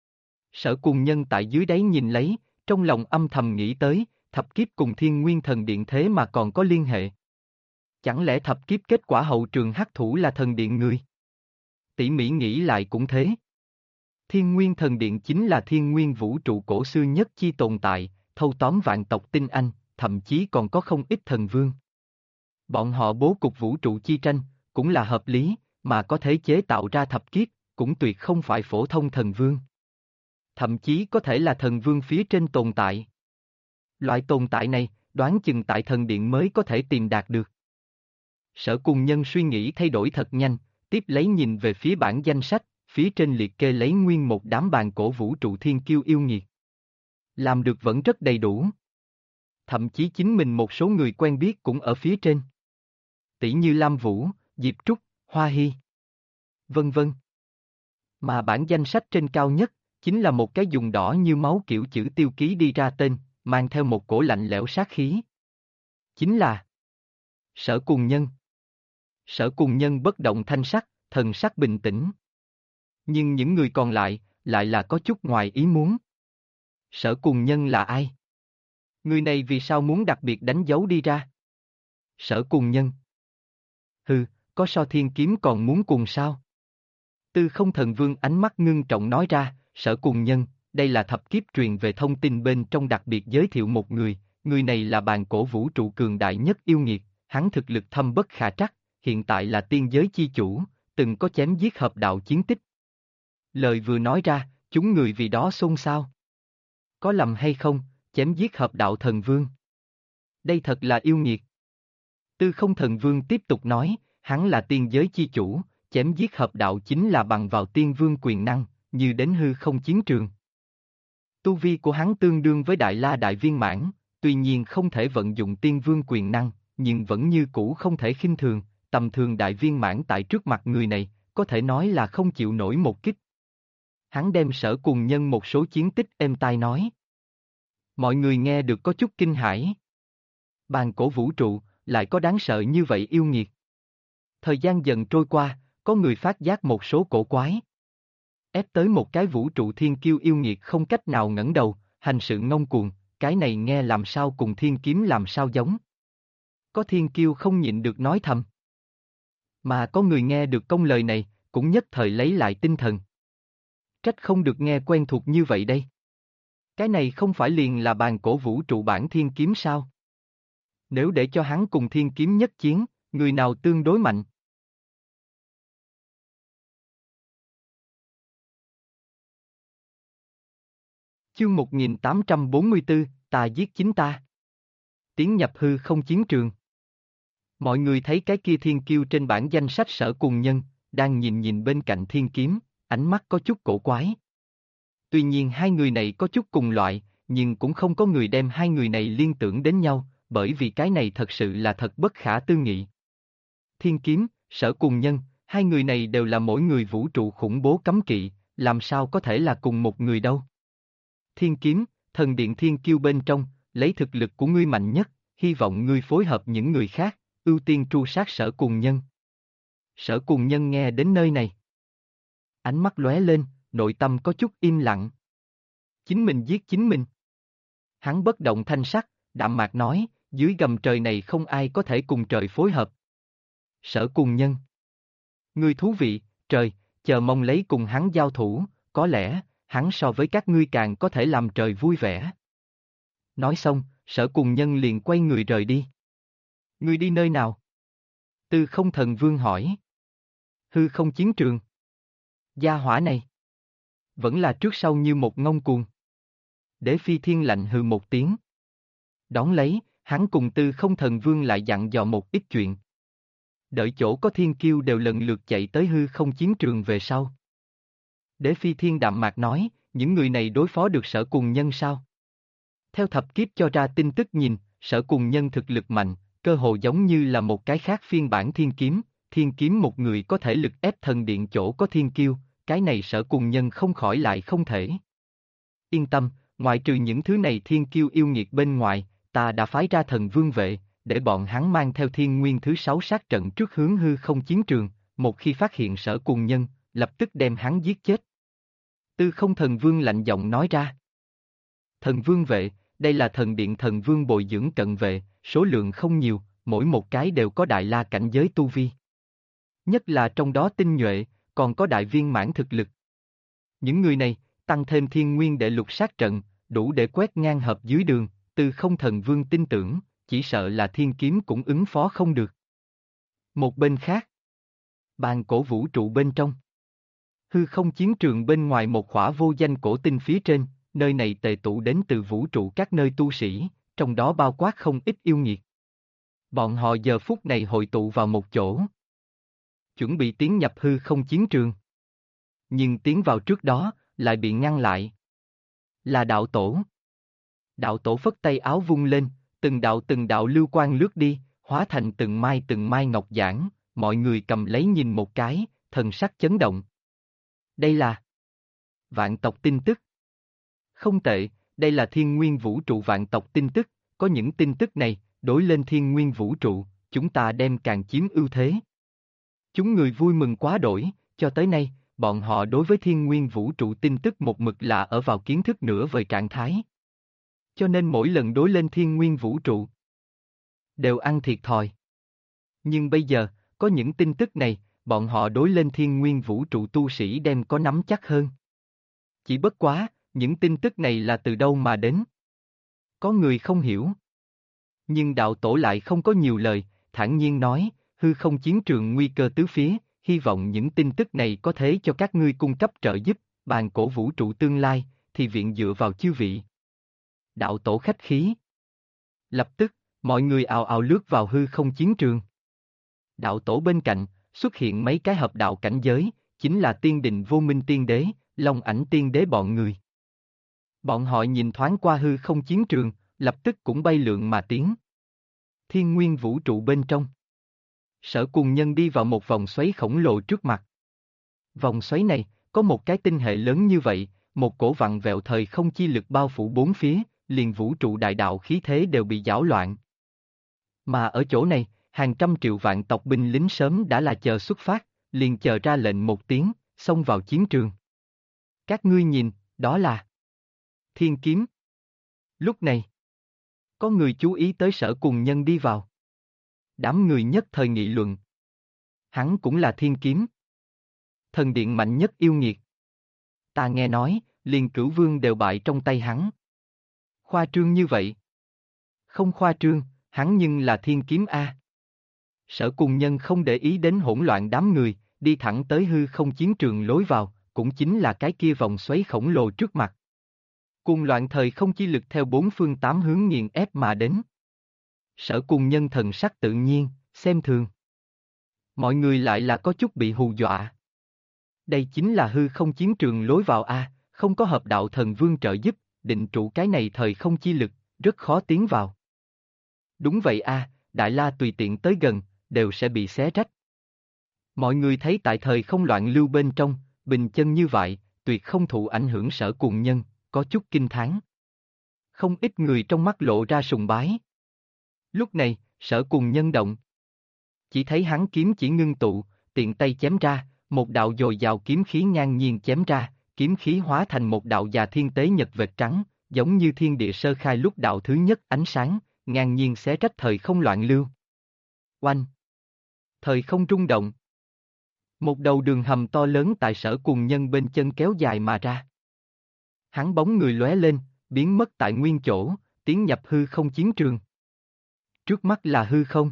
Sở Cùng Nhân tại dưới đáy nhìn lấy, trong lòng âm thầm nghĩ tới, thập kiếp cùng Thiên Nguyên Thần Điện thế mà còn có liên hệ. Chẳng lẽ thập kiếp kết quả hậu trường hắc thủ là thần điện người? Tỉ mỉ nghĩ lại cũng thế. Thiên Nguyên Thần Điện chính là thiên nguyên vũ trụ cổ xưa nhất chi tồn tại, thâu tóm vạn tộc tinh anh, thậm chí còn có không ít thần vương. Bọn họ bố cục vũ trụ chi tranh, cũng là hợp lý, mà có thể chế tạo ra thập kiếp, cũng tuyệt không phải phổ thông thần vương. Thậm chí có thể là thần vương phía trên tồn tại. Loại tồn tại này, đoán chừng tại thần điện mới có thể tìm đạt được. Sở Cùng Nhân suy nghĩ thay đổi thật nhanh, tiếp lấy nhìn về phía bảng danh sách, phía trên liệt kê lấy nguyên một đám bàn cổ vũ trụ thiên kiêu yêu nghiệt. Làm được vẫn rất đầy đủ. Thậm chí chính mình một số người quen biết cũng ở phía trên. Tỷ như Lam Vũ, Diệp Trúc, Hoa Hy, vân vân. Mà bản danh sách trên cao nhất, chính là một cái dùng đỏ như máu kiểu chữ tiêu ký đi ra tên, mang theo một cổ lạnh lẽo sát khí. Chính là Sở Cùng Nhân. Sở Cùng Nhân bất động thanh sắc, thần sắc bình tĩnh. Nhưng những người còn lại là có chút ngoài ý muốn. Sở Cùng Nhân là ai? Người này vì sao muốn đặc biệt đánh dấu đi ra? Sở Cùng Nhân. Hừ, có so thiên kiếm còn muốn cùng sao? Tư Không Thần Vương ánh mắt ngưng trọng nói ra, Sở Cùng Nhân, đây là thập kiếp truyền về thông tin bên trong đặc biệt giới thiệu một người này là bàn cổ vũ trụ cường đại nhất yêu nghiệt, hắn thực lực thâm bất khả trắc, hiện tại là tiên giới chi chủ, từng có chém giết hợp đạo chiến tích. Lời vừa nói ra, chúng người vì đó xôn xao. Có lầm hay không, chém giết hợp đạo thần vương? Đây thật là yêu nghiệt. Tư Không Thần Vương tiếp tục nói, hắn là tiên giới chi chủ, chém giết hợp đạo chính là bằng vào tiên vương quyền năng, như đến hư không chiến trường. Tu vi của hắn tương đương với Đại La Đại Viên Mãn, tuy nhiên không thể vận dụng tiên vương quyền năng, nhưng vẫn như cũ không thể khinh thường, tầm thường Đại Viên Mãn tại trước mặt người này, có thể nói là không chịu nổi một kích. Hắn đem Sở Cùng Nhân một số chiến tích êm tai nói. Mọi người nghe được có chút kinh hãi. Bàn cổ vũ trụ, lại có đáng sợ như vậy yêu nghiệt. Thời gian dần trôi qua, có người phát giác một số cổ quái. Ép tới một cái vũ trụ thiên kiêu yêu nghiệt không cách nào ngẩng đầu, hành sự ngông cuồng, cái này nghe làm sao cùng thiên kiếm làm sao giống. Có thiên kiêu không nhịn được nói thầm. Mà có người nghe được công lời này, cũng nhất thời lấy lại tinh thần. Trách không được nghe quen thuộc như vậy đây. Cái này không phải liền là bàn cổ vũ trụ bản thiên kiếm sao? Nếu để cho hắn cùng thiên kiếm nhất chiến, người nào tương đối mạnh? Chương 1844, ta giết chính ta. Tiến nhập hư không chiến trường. Mọi người thấy cái kia thiên kiêu trên bảng danh sách Sở Cùng Nhân, đang nhìn bên cạnh thiên kiếm, ánh mắt có chút cổ quái. Tuy nhiên hai người này có chút cùng loại, nhưng cũng không có người đem hai người này liên tưởng đến nhau, bởi vì cái này thật sự là thật bất khả tư nghị. Thiên kiếm, Sở Cùng Nhân, hai người này đều là mỗi người vũ trụ khủng bố cấm kỵ, làm sao có thể là cùng một người đâu. Thiên kiếm, thần điện thiên kiêu bên trong, lấy thực lực của ngươi mạnh nhất, hy vọng ngươi phối hợp những người khác, ưu tiên tru sát Sở Cùng Nhân. Sở Cùng Nhân nghe đến nơi này. Ánh mắt lóe lên, nội tâm có chút im lặng. Chính mình giết chính mình. Hắn bất động thanh sắc, đạm mạc nói, dưới gầm trời này không ai có thể cùng trời phối hợp. Sở Cùng Nhân. Ngươi thú vị, trời, chờ mong lấy cùng hắn giao thủ, có lẽ, hắn so với các ngươi càng có thể làm trời vui vẻ. Nói xong, Sở Cùng Nhân liền quay người rời đi. Ngươi đi nơi nào? Tư Không Thần Vương hỏi. Hư không chiến trường. Gia hỏa này. Vẫn là trước sau như một ngông cuồng. Đế Phi Thiên lạnh hừ một tiếng. Đón lấy, hắn cùng Tư Không Thần Vương lại dặn dò một ít chuyện. Đợi chỗ có thiên kiêu đều lần lượt chạy tới hư không chiến trường về sau. Đế Phi Thiên đạm mạc nói, những người này đối phó được Sở Cùng Nhân sao? Theo thập kiếp cho ra tin tức nhìn, Sở Cùng Nhân thực lực mạnh, cơ hồ giống như là một cái khác phiên bản thiên kiếm một người có thể lực ép thần điện chỗ có thiên kiêu, cái này Sở Cùng Nhân không khỏi lại không thể. Yên tâm, ngoại trừ những thứ này thiên kiêu yêu nghiệt bên ngoài, ta đã phái ra thần vương vệ, để bọn hắn mang theo thiên nguyên thứ 6 sát trận trước hướng hư không chiến trường, một khi phát hiện Sở Cùng Nhân, lập tức đem hắn giết chết. Tư Không Thần Vương lạnh giọng nói ra. Thần vương vệ, đây là thần điện thần vương bồi dưỡng cận vệ, số lượng không nhiều, mỗi một cái đều có đại la cảnh giới tu vi. Nhất là trong đó tinh nhuệ, còn có đại viên mãn thực lực. Những người này, tăng thêm thiên nguyên để lục sát trận, đủ để quét ngang hợp dưới đường, Tư Không Thần Vương tin tưởng, chỉ sợ là thiên kiếm cũng ứng phó không được. Một bên khác, bàn cổ vũ trụ bên trong. Hư không chiến trường bên ngoài một khỏa vô danh cổ tinh phía trên, nơi này tề tụ đến từ vũ trụ các nơi tu sĩ, trong đó bao quát không ít yêu nghiệt. Bọn họ giờ phút này hội tụ vào một chỗ. Chuẩn bị tiến nhập hư không chiến trường. Nhưng tiến vào trước đó, lại bị ngăn lại. Là đạo tổ. Đạo tổ phất tay áo vung lên, từng đạo lưu quang lướt đi, hóa thành từng mai ngọc giản, mọi người cầm lấy nhìn một cái, thần sắc chấn động. Đây là vạn tộc tin tức. Không tệ, đây là thiên nguyên vũ trụ vạn tộc tin tức, có những tin tức này, đối lên thiên nguyên vũ trụ, chúng ta đem càng chiếm ưu thế. Chúng người vui mừng quá đổi, cho tới nay, bọn họ đối với thiên nguyên vũ trụ tin tức một mực là ở vào kiến thức nửa vời trạng thái. Cho nên mỗi lần đối lên thiên nguyên vũ trụ, đều ăn thiệt thòi. Nhưng bây giờ, có những tin tức này, bọn họ đối lên thiên nguyên vũ trụ tu sĩ đem có nắm chắc hơn. Chỉ bất quá, những tin tức này là từ đâu mà đến? Có người không hiểu. Nhưng đạo tổ lại không có nhiều lời, thản nhiên nói, hư không chiến trường nguy cơ tứ phía, hy vọng những tin tức này có thể cho các ngươi cung cấp trợ giúp, bàn cổ vũ trụ tương lai, thì viện dựa vào chư vị. Đạo tổ khách khí. Lập tức, mọi người ào ào lướt vào hư không chiến trường. Đạo tổ bên cạnh, xuất hiện mấy cái hợp đạo cảnh giới, chính là tiên định vô minh tiên đế, long ảnh tiên đế bọn người. Bọn họ nhìn thoáng qua hư không chiến trường, lập tức cũng bay lượn mà tiến. Thiên nguyên vũ trụ bên trong. Sở Cùng Nhân đi vào một vòng xoáy khổng lồ trước mặt. Vòng xoáy này, có một cái tinh hệ lớn như vậy, một cổ vặn vẹo thời không chi lực bao phủ bốn phía, liền vũ trụ đại đạo khí thế đều bị giảo loạn. Mà ở chỗ này, hàng trăm triệu vạn tộc binh lính sớm đã là chờ xuất phát, liền chờ ra lệnh một tiếng, xông vào chiến trường. Các ngươi nhìn, đó là Thiên Kiếm. Lúc này, có người chú ý tới Sở Cùng Nhân đi vào. Đám người nhất thời nghị luận. Hắn cũng là Thiên Kiếm. Thần điện mạnh nhất yêu nghiệt. Ta nghe nói, liền cửu vương đều bại trong tay hắn. Khoa trương như vậy. Không khoa trương, hắn nhưng là Thiên Kiếm A. Sở Cùng Nhân không để ý đến hỗn loạn đám người, đi thẳng tới hư không chiến trường lối vào, cũng chính là cái kia vòng xoáy khổng lồ trước mặt. Cuồng loạn thời không chi lực theo bốn phương tám hướng nghiền ép mà đến. Sở Cùng Nhân thần sắc tự nhiên, xem thường. Mọi người lại là có chút bị hù dọa. Đây chính là hư không chiến trường lối vào A, không có hợp đạo thần vương trợ giúp, định trụ cái này thời không chi lực, rất khó tiến vào. Đúng vậy A, Đại La tùy tiện tới gần, đều sẽ bị xé rách. Mọi người thấy tại thời không loạn lưu bên trong, bình chân như vậy, tuyệt không thụ ảnh hưởng Sở Cùng Nhân, có chút kinh thán. Không ít người trong mắt lộ ra sùng bái. Lúc này, Sở Cùng Nhân động. Chỉ thấy hắn kiếm chỉ ngưng tụ, tiện tay chém ra, một đạo dồi dào kiếm khí ngang nhiên chém ra, kiếm khí hóa thành một đạo già thiên tế nhật vệt trắng, giống như thiên địa sơ khai lúc đạo thứ nhất ánh sáng, ngang nhiên xé rách thời không loạn lưu. Oanh! Thời không rung động. Một đầu đường hầm to lớn tại Sở Cùng Nhân bên chân kéo dài mà ra. Hắn bóng người lóe lên, biến mất tại nguyên chỗ, tiến nhập hư không chiến trường. Trước mắt là hư không.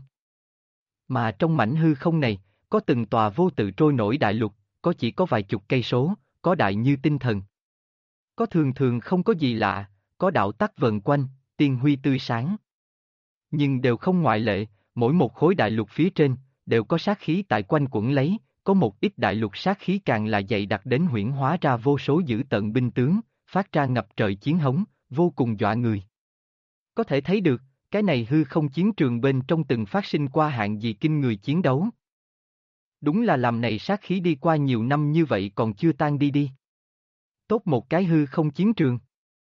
Mà trong mảnh hư không này, có từng tòa vô tự trôi nổi đại lục, có chỉ có vài chục cây số, có đại như tinh thần. Có thường thường không có gì lạ, có đạo tắc vần quanh, tiên huy tươi sáng. Nhưng đều không ngoại lệ, mỗi một khối đại lục phía trên, đều có sát khí tại quanh quẩn lấy, có một ít đại lục sát khí càng là dày đặc đến huyễn hóa ra vô số dữ tợn binh tướng, phát ra ngập trời chiến hống, vô cùng dọa người. Có thể thấy được, cái này hư không chiến trường bên trong từng phát sinh qua hạng gì kinh người chiến đấu. Đúng là làm này sát khí đi qua nhiều năm như vậy còn chưa tan đi đi. Tốt một cái hư không chiến trường.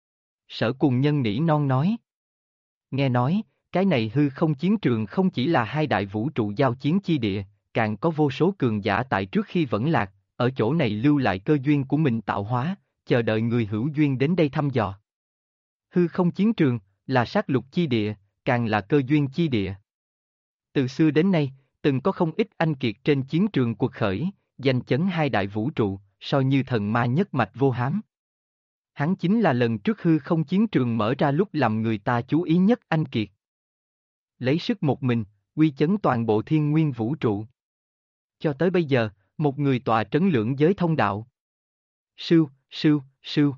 Sở Cùng Nhân nỉ non nói. Nghe nói, cái này hư không chiến trường không chỉ là hai đại vũ trụ giao chiến chi địa, càng có vô số cường giả tại trước khi vẫn lạc, ở chỗ này lưu lại cơ duyên của mình tạo hóa, chờ đợi người hữu duyên đến đây thăm dò. Hư không chiến trường, là sát lục chi địa, càng là cơ duyên chi địa. Từ xưa đến nay, từng có không ít anh kiệt trên chiến trường cuộc khởi, danh chấn hai đại vũ trụ, so như thần ma nhất mạch vô hám. Hắn chính là lần trước hư không chiến trường mở ra lúc làm người ta chú ý nhất anh kiệt. Lấy sức một mình, uy chấn toàn bộ thiên nguyên vũ trụ. Cho tới bây giờ, một người tọa trấn lưỡng giới thông đạo. Sưu, sưu, sưu.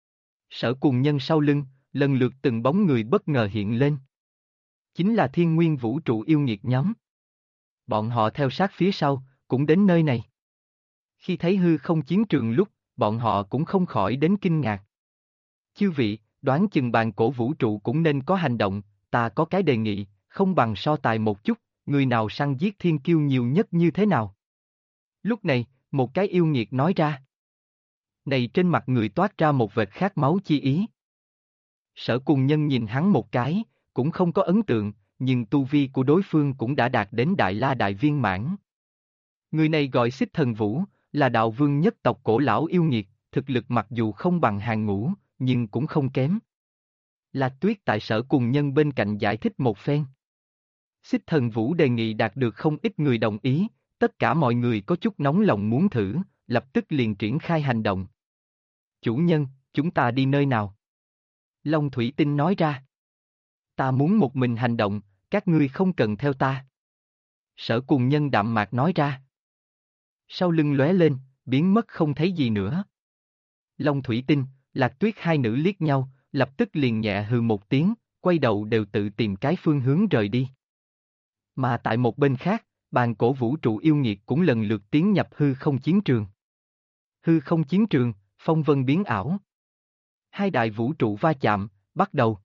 Sở Cùng Nhân sau lưng, lần lượt từng bóng người bất ngờ hiện lên. Chính là thiên nguyên vũ trụ yêu nghiệt nhóm. Bọn họ theo sát phía sau, cũng đến nơi này. Khi thấy hư không chiến trường lúc, bọn họ cũng không khỏi đến kinh ngạc. Chư vị, đoán chừng bàn cổ vũ trụ cũng nên có hành động, ta có cái đề nghị, không bằng so tài một chút, người nào săn giết thiên kiêu nhiều nhất như thế nào? Lúc này, một cái yêu nghiệt nói ra. Này trên mặt người toát ra một vệt khát máu chi ý. Sở Cùng Nhân nhìn hắn một cái, cũng không có ấn tượng, nhưng tu vi của đối phương cũng đã đạt đến Đại La Đại Viên Mãn. Người này gọi Xích Thần Vũ, là đạo vương nhất tộc cổ lão yêu nghiệt, thực lực mặc dù không bằng hàng ngũ, nhưng cũng không kém. Lạc Tuyết tại Sở Cùng Nhân bên cạnh giải thích một phen. Xích Thần Vũ đề nghị đạt được không ít người đồng ý, tất cả mọi người có chút nóng lòng muốn thử, lập tức liền triển khai hành động. Chủ nhân, chúng ta đi nơi nào? Long Thủy Tinh nói ra. Ta muốn một mình hành động, các ngươi không cần theo ta. Sở Cùng Nhân đạm mạc nói ra. Sau lưng lóe lên, biến mất không thấy gì nữa. Long Thủy Tinh, Lạc Tuyết hai nữ liếc nhau, lập tức liền nhẹ hừ một tiếng, quay đầu đều tự tìm cái phương hướng rời đi. Mà tại một bên khác, bàn cổ vũ trụ yêu nghiệt cũng lần lượt tiến nhập hư không chiến trường. Hư không chiến trường, phong vân biến ảo. Hai đại vũ trụ va chạm, bắt đầu.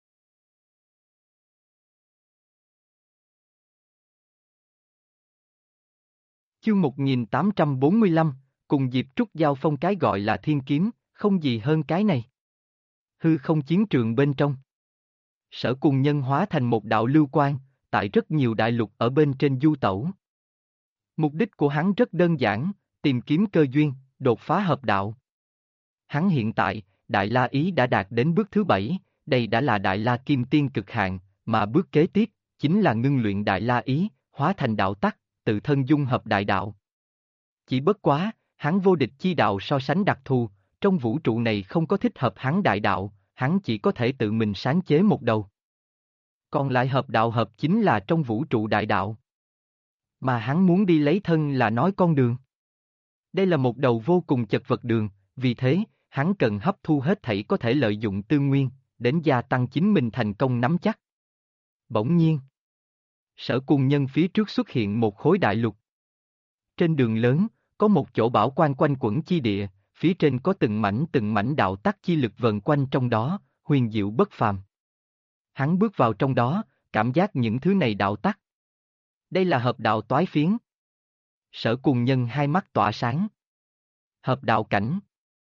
Chương 1845, cùng Diệp Trúc giao phong cái gọi là thiên kiếm, không gì hơn cái này. Hư không chiến trường bên trong. Sở Cùng Nhân hóa thành một đạo lưu quang, tại rất nhiều đại lục ở bên trên du tẩu. Mục đích của hắn rất đơn giản, tìm kiếm cơ duyên, đột phá hợp đạo. Hắn hiện tại, Đại La Ý đã đạt đến bước thứ 7, đây đã là Đại La Kim Tiên cực hạn, mà bước kế tiếp, chính là ngưng luyện Đại La Ý, hóa thành đạo tắc, tự thân dung hợp đại đạo. Chỉ bất quá, hắn vô địch chi đạo so sánh đặc thù, trong vũ trụ này không có thích hợp hắn đại đạo, hắn chỉ có thể tự mình sáng chế một đầu. Còn lại hợp đạo hợp chính là trong vũ trụ đại đạo. Mà hắn muốn đi lấy thân là nói con đường. Đây là một đầu vô cùng chật vật đường, vì thế, hắn cần hấp thu hết thảy có thể lợi dụng tư nguyên, đến gia tăng chính mình thành công nắm chắc. Bỗng nhiên, Sở Cùng Nhân phía trước xuất hiện một khối đại lục. Trên đường lớn, có một chỗ bảo quan quanh quẩn chi địa, phía trên có từng mảnh đạo tắc chi lực vần quanh trong đó, huyền diệu bất phàm. Hắn bước vào trong đó, cảm giác những thứ này đạo tắc. Đây là hợp đạo toái phiến. Sở Cùng Nhân hai mắt tỏa sáng. Hợp đạo cảnh.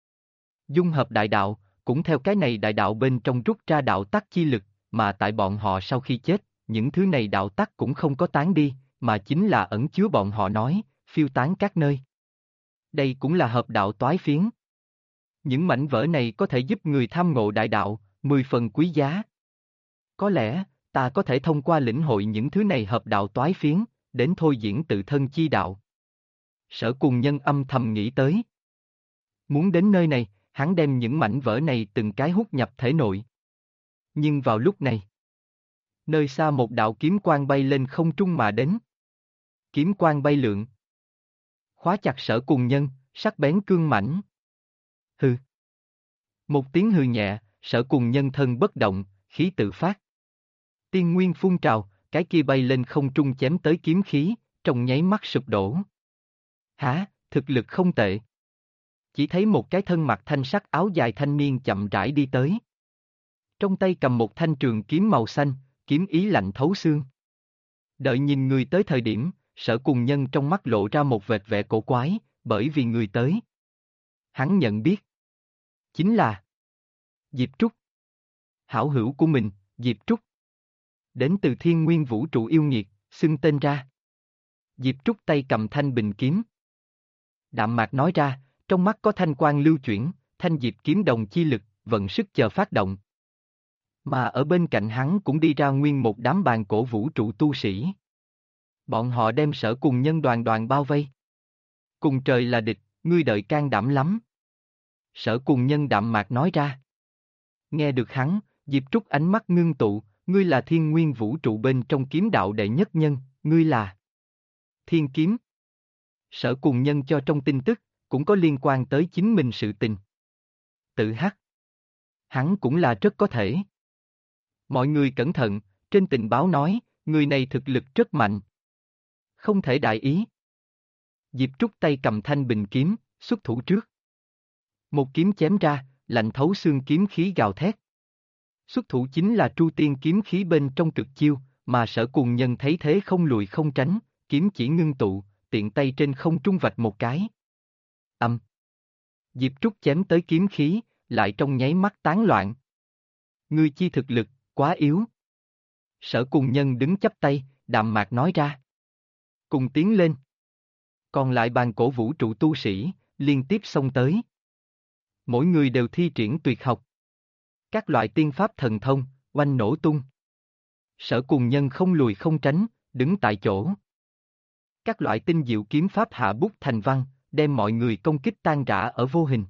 Dung hợp đại đạo, cũng theo cái này đại đạo bên trong rút ra đạo tắc chi lực, mà tại bọn họ sau khi chết, những thứ này đạo tắc cũng không có tán đi, mà chính là ẩn chứa bọn họ nói, phiêu tán các nơi. Đây cũng là hợp đạo toái phiến. Những mảnh vỡ này có thể giúp người tham ngộ đại đạo, 10 phần quý giá. Có lẽ, ta có thể thông qua lĩnh hội những thứ này hợp đạo toái phiến, đến thôi diễn tự thân chi đạo. Sở Cùng Nhân âm thầm nghĩ tới. Muốn đến nơi này, hắn đem những mảnh vỡ này từng cái hút nhập thể nội. Nhưng vào lúc này, nơi xa một đạo kiếm quang bay lên không trung mà đến. Kiếm quang bay lượn. Khóa chặt Sở Cùng Nhân, sắc bén cương mãnh. Hừ. Một tiếng hừ nhẹ, Sở Cùng Nhân thân bất động, khí tự phát. Tiên nguyên phun trào, cái kia bay lên không trung chém tới kiếm khí, trong nháy mắt sụp đổ. Hả, thực lực không tệ. Chỉ thấy một cái thân mặc thanh sắc áo dài thanh niên chậm rãi đi tới. Trong tay cầm một thanh trường kiếm màu xanh, kiếm ý lạnh thấu xương. Đợi nhìn người tới thời điểm, Sở Cùng Nhân trong mắt lộ ra một vệt vẻ cổ quái, bởi vì người tới. Hắn nhận biết. Chính là Diệp Trúc. Hảo hữu của mình, Diệp Trúc. Đến từ thiên nguyên vũ trụ yêu nghiệt, xưng tên ra. Diệp Trúc tay cầm thanh bình kiếm. Đạm mạc nói ra, trong mắt có thanh quang lưu chuyển, thanh diệp kiếm đồng chi lực, vận sức chờ phát động. Mà ở bên cạnh hắn cũng đi ra nguyên một đám bàn cổ vũ trụ tu sĩ. Bọn họ đem Sở Cùng Nhân đoàn đoàn bao vây. Cùng trời là địch, ngươi đợi can đảm lắm. Sở Cùng Nhân đạm mạc nói ra. Nghe được hắn, Diệp Trúc ánh mắt ngưng tụ, ngươi là thiên nguyên vũ trụ bên trong kiếm đạo đệ nhất nhân, ngươi là Thiên Kiếm. Sở Cùng Nhân cho trong tin tức, cũng có liên quan tới chính mình sự tình. Tự hắc. Hắn cũng là rất có thể. Mọi người cẩn thận, trên tình báo nói, người này thực lực rất mạnh. Không thể đại ý. Diệp Trúc tay cầm thanh bình kiếm, xuất thủ trước. Một kiếm chém ra, lạnh thấu xương kiếm khí gào thét. Xuất thủ chính là Tru Tiên kiếm khí bên trong cực chiêu, mà Sở Cùng Nhân thấy thế không lùi không tránh, kiếm chỉ ngưng tụ, tiện tay trên không trung vạch một cái. Âm. Diệp Trúc chém tới kiếm khí, lại trong nháy mắt tán loạn. Ngươi chi thực lực, quá yếu. Sở Cùng Nhân đứng chắp tay, đạm mạc nói ra. Cùng tiến lên. Còn lại bàn cổ vũ trụ tu sĩ, liên tiếp xông tới. Mỗi người đều thi triển tuyệt học. Các loại tiên pháp thần thông, oanh nổ tung. Sở Cùng Nhân không lùi không tránh, đứng tại chỗ. Các loại tinh diệu kiếm pháp hạ bút thành văn, đem mọi người công kích tan rã ở vô hình.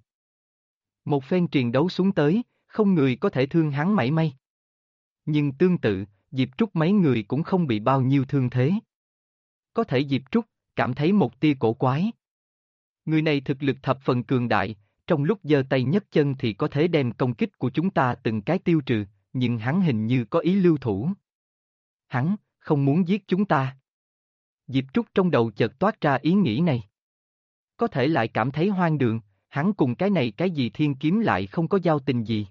Một phen triền đấu xuống tới, không người có thể thương hắn mảy may. Nhưng tương tự, Diệp Trúc mấy người cũng không bị bao nhiêu thương thế. Có thể Diệp Trúc, cảm thấy một tia cổ quái. Người này thực lực thập phần cường đại, trong lúc giơ tay nhấc chân thì có thể đem công kích của chúng ta từng cái tiêu trừ, nhưng hắn hình như có ý lưu thủ. Hắn, không muốn giết chúng ta. Diệp Trúc trong đầu chợt toát ra ý nghĩ này. Có thể lại cảm thấy hoang đường, hắn cùng cái này cái gì thiên kiếm lại không có giao tình gì.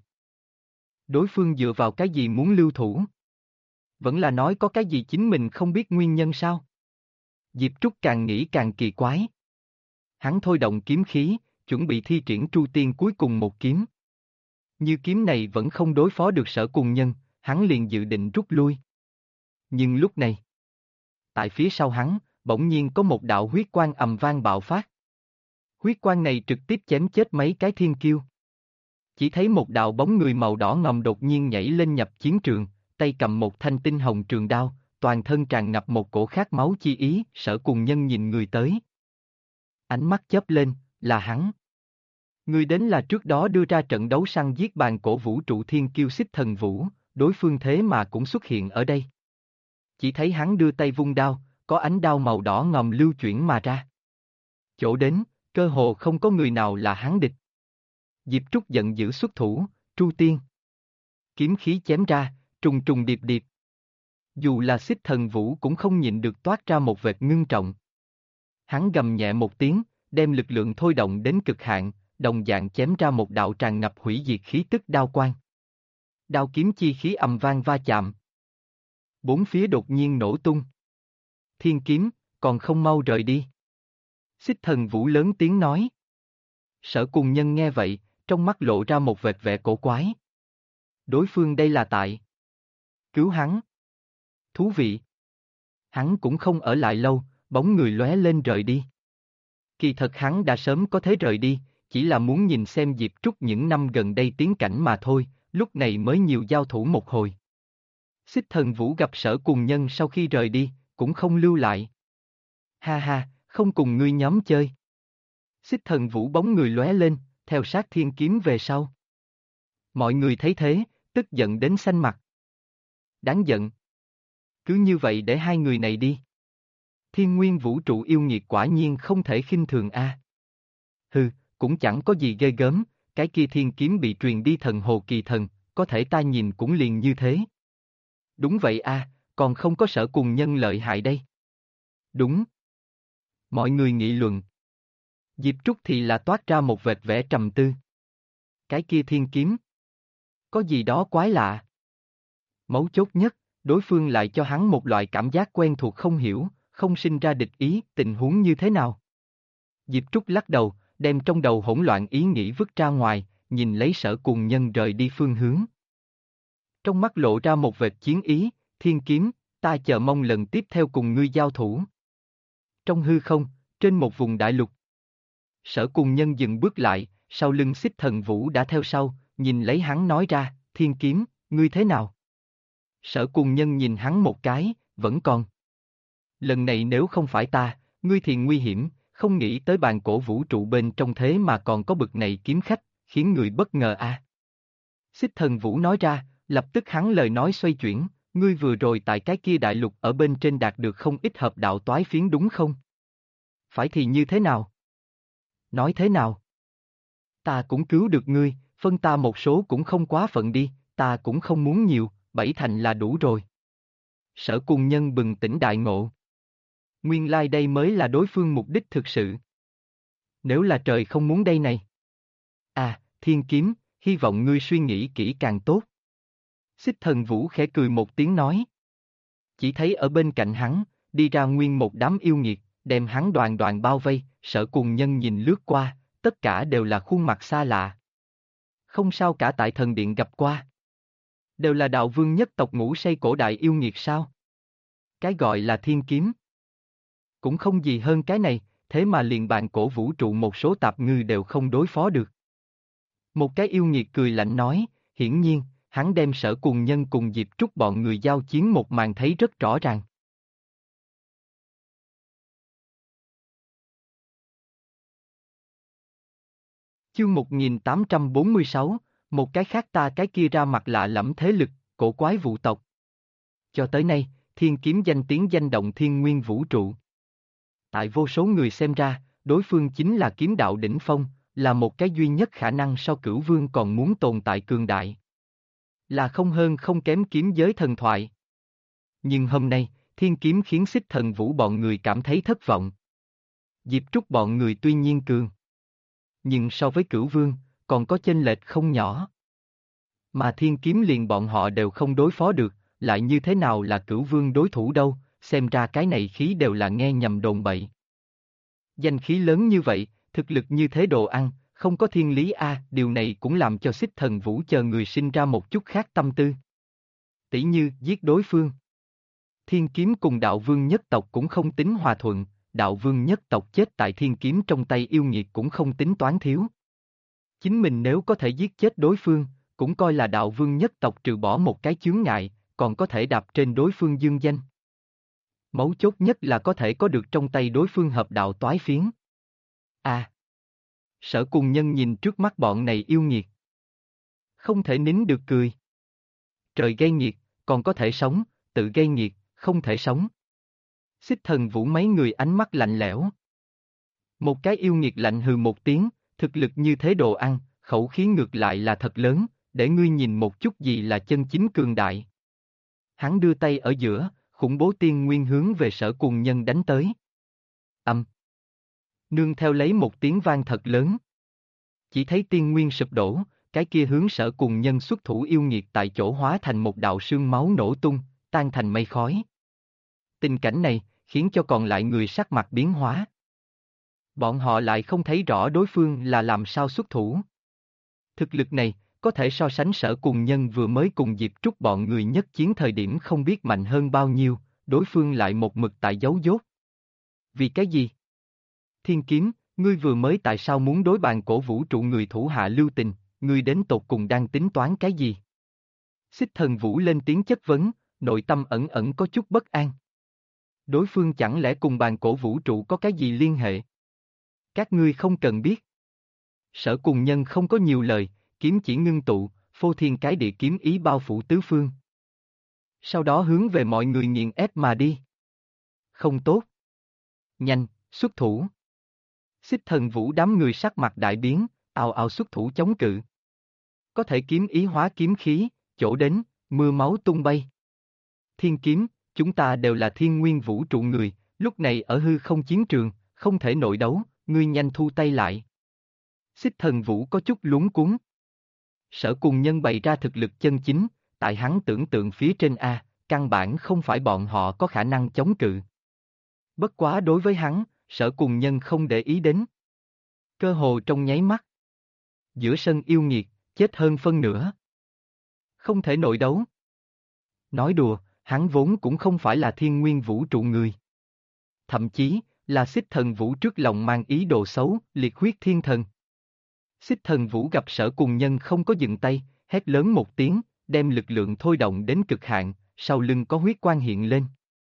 Đối phương dựa vào cái gì muốn lưu thủ? Vẫn là nói có cái gì chính mình không biết nguyên nhân sao? Diệp Trúc càng nghĩ càng kỳ quái. Hắn thôi động kiếm khí, chuẩn bị thi triển Tru Tiên cuối cùng một kiếm. Như kiếm này vẫn không đối phó được Sở Cùng Nhân, hắn liền dự định rút lui. Nhưng lúc này, tại phía sau hắn, bỗng nhiên có một đạo huyết quang ầm vang bạo phát. Huyết quang này trực tiếp chém chết mấy cái thiên kiêu. Chỉ thấy một đạo bóng người màu đỏ ngòm đột nhiên nhảy lên nhập chiến trường, tay cầm một thanh tinh hồng trường đao, toàn thân tràn ngập một cổ khát máu chi ý. Sở Cùng Nhân nhìn người tới. Ánh mắt chớp lên, là hắn. Người đến là trước đó đưa ra trận đấu săn giết bàn cổ vũ trụ thiên kiêu Xích Thần Vũ, đối phương thế mà cũng xuất hiện ở đây. Chỉ thấy hắn đưa tay vung đao, có ánh đao màu đỏ ngòm lưu chuyển mà ra. Chỗ đến, cơ hồ không có người nào là hắn địch. Diệp Trúc giận dữ xuất thủ, Tru Tiên. Kiếm khí chém ra, trùng trùng điệp điệp. Dù là Xích Thần Vũ cũng không nhịn được toát ra một vệt ngưng trọng. Hắn gầm nhẹ một tiếng, đem lực lượng thôi động đến cực hạn, đồng dạng chém ra một đạo tràn ngập hủy diệt khí tức đao quang. Đao kiếm chi khí ầm vang va chạm. Bốn phía đột nhiên nổ tung. Thiên kiếm, còn không mau rời đi. Xích Thần Vũ lớn tiếng nói. Sở Cùng Nhân nghe vậy, trong mắt lộ ra một vệt vẻ cổ quái. Đối phương đây là tại cứu hắn. Thú vị. Hắn cũng không ở lại lâu, bóng người lóe lên rời đi. Kỳ thật hắn đã sớm có thể rời đi, chỉ là muốn nhìn xem Diệp Trúc những năm gần đây tiến cảnh mà thôi, lúc này mới nhiều giao thủ một hồi. Xích Thần Vũ gặp Sở Cùng Nhân sau khi rời đi, cũng không lưu lại. Ha ha, không cùng ngươi nhóm chơi. Xích Thần Vũ bóng người lóe lên, theo sát thiên kiếm về sau. Mọi người thấy thế, tức giận đến xanh mặt. Đáng giận. Cứ như vậy để hai người này đi. Thiên nguyên vũ trụ yêu nghiệt quả nhiên không thể khinh thường a. Hừ, cũng chẳng có gì ghê gớm, cái kia thiên kiếm bị truyền đi thần hồ kỳ thần, có thể ta nhìn cũng liền như thế. Đúng vậy a, còn không có Sở Cùng Nhân lợi hại đây. Đúng. Mọi người nghị luận. Diệp Trúc thì là toát ra một vệt vẻ trầm tư. Cái kia thiên kiếm. Có gì đó quái lạ. Mấu chốt nhất, đối phương lại cho hắn một loại cảm giác quen thuộc không hiểu, không sinh ra địch ý, tình huống như thế nào. Diệp Trúc lắc đầu, đem trong đầu hỗn loạn ý nghĩ vứt ra ngoài, nhìn lấy Sở Cùng Nhân rời đi phương hướng. Trong mắt lộ ra một vệt chiến ý, thiên kiếm, ta chờ mong lần tiếp theo cùng ngươi giao thủ. Trong hư không, trên một vùng đại lục. Sở Cùng Nhân dừng bước lại, sau lưng Xích Thần Vũ đã theo sau, nhìn lấy hắn nói ra, thiên kiếm, ngươi thế nào? Sở Cùng Nhân nhìn hắn một cái, vẫn còn. Lần này nếu không phải ta, ngươi thì nguy hiểm, không nghĩ tới bàn cổ vũ trụ bên trong thế mà còn có bực này kiếm khách, khiến người bất ngờ a. Xích Thần Vũ nói ra, lập tức hắn lời nói xoay chuyển, ngươi vừa rồi tại cái kia đại lục ở bên trên đạt được không ít hợp đạo toái phiến đúng không? Phải thì như thế nào? Nói thế nào? Ta cũng cứu được ngươi, phân ta một số cũng không quá phận đi, ta cũng không muốn nhiều, 7 thành là đủ rồi. Sở Cùng Nhân bừng tỉnh đại ngộ. Nguyên lai đây mới là đối phương mục đích thực sự. Nếu là trời không muốn đây này. À, thiên kiếm, hy vọng ngươi suy nghĩ kỹ càng tốt. Xích Thần Vũ khẽ cười một tiếng nói. Chỉ thấy ở bên cạnh hắn, đi ra nguyên một đám yêu nghiệt, đem hắn đoàn đoàn bao vây, Sở Cùng Nhân nhìn lướt qua, tất cả đều là khuôn mặt xa lạ. Không sao cả, tại thần điện gặp qua. Đều là đạo vương nhất tộc ngũ say cổ đại yêu nghiệt sao? Cái gọi là thiên kiếm. Cũng không gì hơn cái này, thế mà liền bạn cổ vũ trụ một số tạp ngư đều không đối phó được. Một cái yêu nghiệt cười lạnh nói, hiển nhiên, hắn đem Sở Cùng Nhân cùng Diệp Trúc bọn người giao chiến một màn thấy rất rõ ràng. Chương 1846, một cái khác ta cái kia ra mặt lạ lẫm thế lực, cổ quái vũ tộc. Cho tới nay, thiên kiếm danh tiếng danh động thiên nguyên vũ trụ. Tại vô số người xem ra, đối phương chính là kiếm đạo đỉnh phong, là một cái duy nhất khả năng so cửu vương còn muốn tồn tại cường đại. Là không hơn không kém kiếm giới thần thoại. Nhưng hôm nay, thiên kiếm khiến Xích Thần Vũ bọn người cảm thấy thất vọng. Diệp Trúc bọn người tuy nhiên cường, nhưng so với cửu vương, còn có chênh lệch không nhỏ. Mà thiên kiếm liền bọn họ đều không đối phó được, lại như thế nào là cửu vương đối thủ đâu, xem ra cái này khí đều là nghe nhầm đồn bậy. Danh khí lớn như vậy, thực lực như thế đồ ăn, không có thiên lý a, điều này cũng làm cho Xích Thần Vũ chờ người sinh ra một chút khác tâm tư. Tỷ như giết đối phương. Thiên kiếm cùng đạo vương nhất tộc cũng không tính hòa thuận, đạo vương nhất tộc chết tại thiên kiếm trong tay yêu nghiệt cũng không tính toán thiếu. Chính mình nếu có thể giết chết đối phương, cũng coi là đạo vương nhất tộc trừ bỏ một cái chướng ngại, còn có thể đạp trên đối phương dương danh. Mấu chốt nhất là có thể có được trong tay đối phương hợp đạo toái phiến. À! Sở Cùng Nhân nhìn trước mắt bọn này yêu nghiệt. Không thể nín được cười. Trời gây nghiệt, còn có thể sống, tự gây nghiệt, không thể sống. Xích Thần Vũ mấy người ánh mắt lạnh lẽo. Một cái yêu nghiệt lạnh hừ một tiếng, thực lực như thế đồ ăn, khẩu khí ngược lại là thật lớn, để ngươi nhìn một chút gì là chân chính cường đại. Hắn đưa tay ở giữa, khủng bố tiên nguyên hướng về Sở Cùng Nhân đánh tới. Âm. Nương theo lấy một tiếng vang thật lớn. Chỉ thấy tiên nguyên sụp đổ, cái kia hướng Sở Cùng Nhân xuất thủ yêu nghiệt tại chỗ hóa thành một đạo sương máu nổ tung, tan thành mây khói. Tình cảnh này, khiến cho còn lại người sắc mặt biến hóa. Bọn họ lại không thấy rõ đối phương là làm sao xuất thủ. Thực lực này, có thể so sánh Sở Cùng Nhân vừa mới cùng Diệp Trúc bọn người nhất chiến thời điểm không biết mạnh hơn bao nhiêu, đối phương lại một mực tại giấu dốt. Vì cái gì? Thiên kiếm, ngươi vừa mới tại sao muốn đối bàn cổ vũ trụ người thủ hạ lưu tình, ngươi đến tột cùng đang tính toán cái gì? Xích Thần Vũ lên tiếng chất vấn, nội tâm ẩn ẩn có chút bất an. Đối phương chẳng lẽ cùng bàn cổ vũ trụ có cái gì liên hệ? Các ngươi không cần biết. Sở Cùng Nhân không có nhiều lời, kiếm chỉ ngưng tụ, phô thiên cái địa kiếm ý bao phủ tứ phương. Sau đó hướng về mọi người nghiền ép mà đi. Không tốt. Nhanh, xuất thủ. Xích Thần Vũ đám người sắc mặt đại biến, ào ào xuất thủ chống cự. Có thể kiếm ý hóa kiếm khí, chỗ đến, mưa máu tung bay. Thiên kiếm, chúng ta đều là thiên nguyên vũ trụ người, lúc này ở hư không chiến trường, không thể nội đấu, ngươi nhanh thu tay lại. Xích Thần Vũ có chút luống cuống. Sở Cùng Nhân bày ra thực lực chân chính, tại hắn tưởng tượng phía trên A, căn bản không phải bọn họ có khả năng chống cự. Bất quá đối với hắn, Sở Cùng Nhân không để ý đến. Cơ hồ trong nháy mắt. Giữa sân yêu nghiệt, chết hơn phân nửa. Không thể nội đấu. Nói đùa, hắn vốn cũng không phải là thiên nguyên vũ trụ người. Thậm chí, là Xích Thần Vũ trước lòng mang ý đồ xấu, liệt huyết thiên thần. Xích Thần Vũ gặp Sở Cùng Nhân không có dừng tay, hét lớn một tiếng, đem lực lượng thôi động đến cực hạn, sau lưng có huyết quang hiện lên.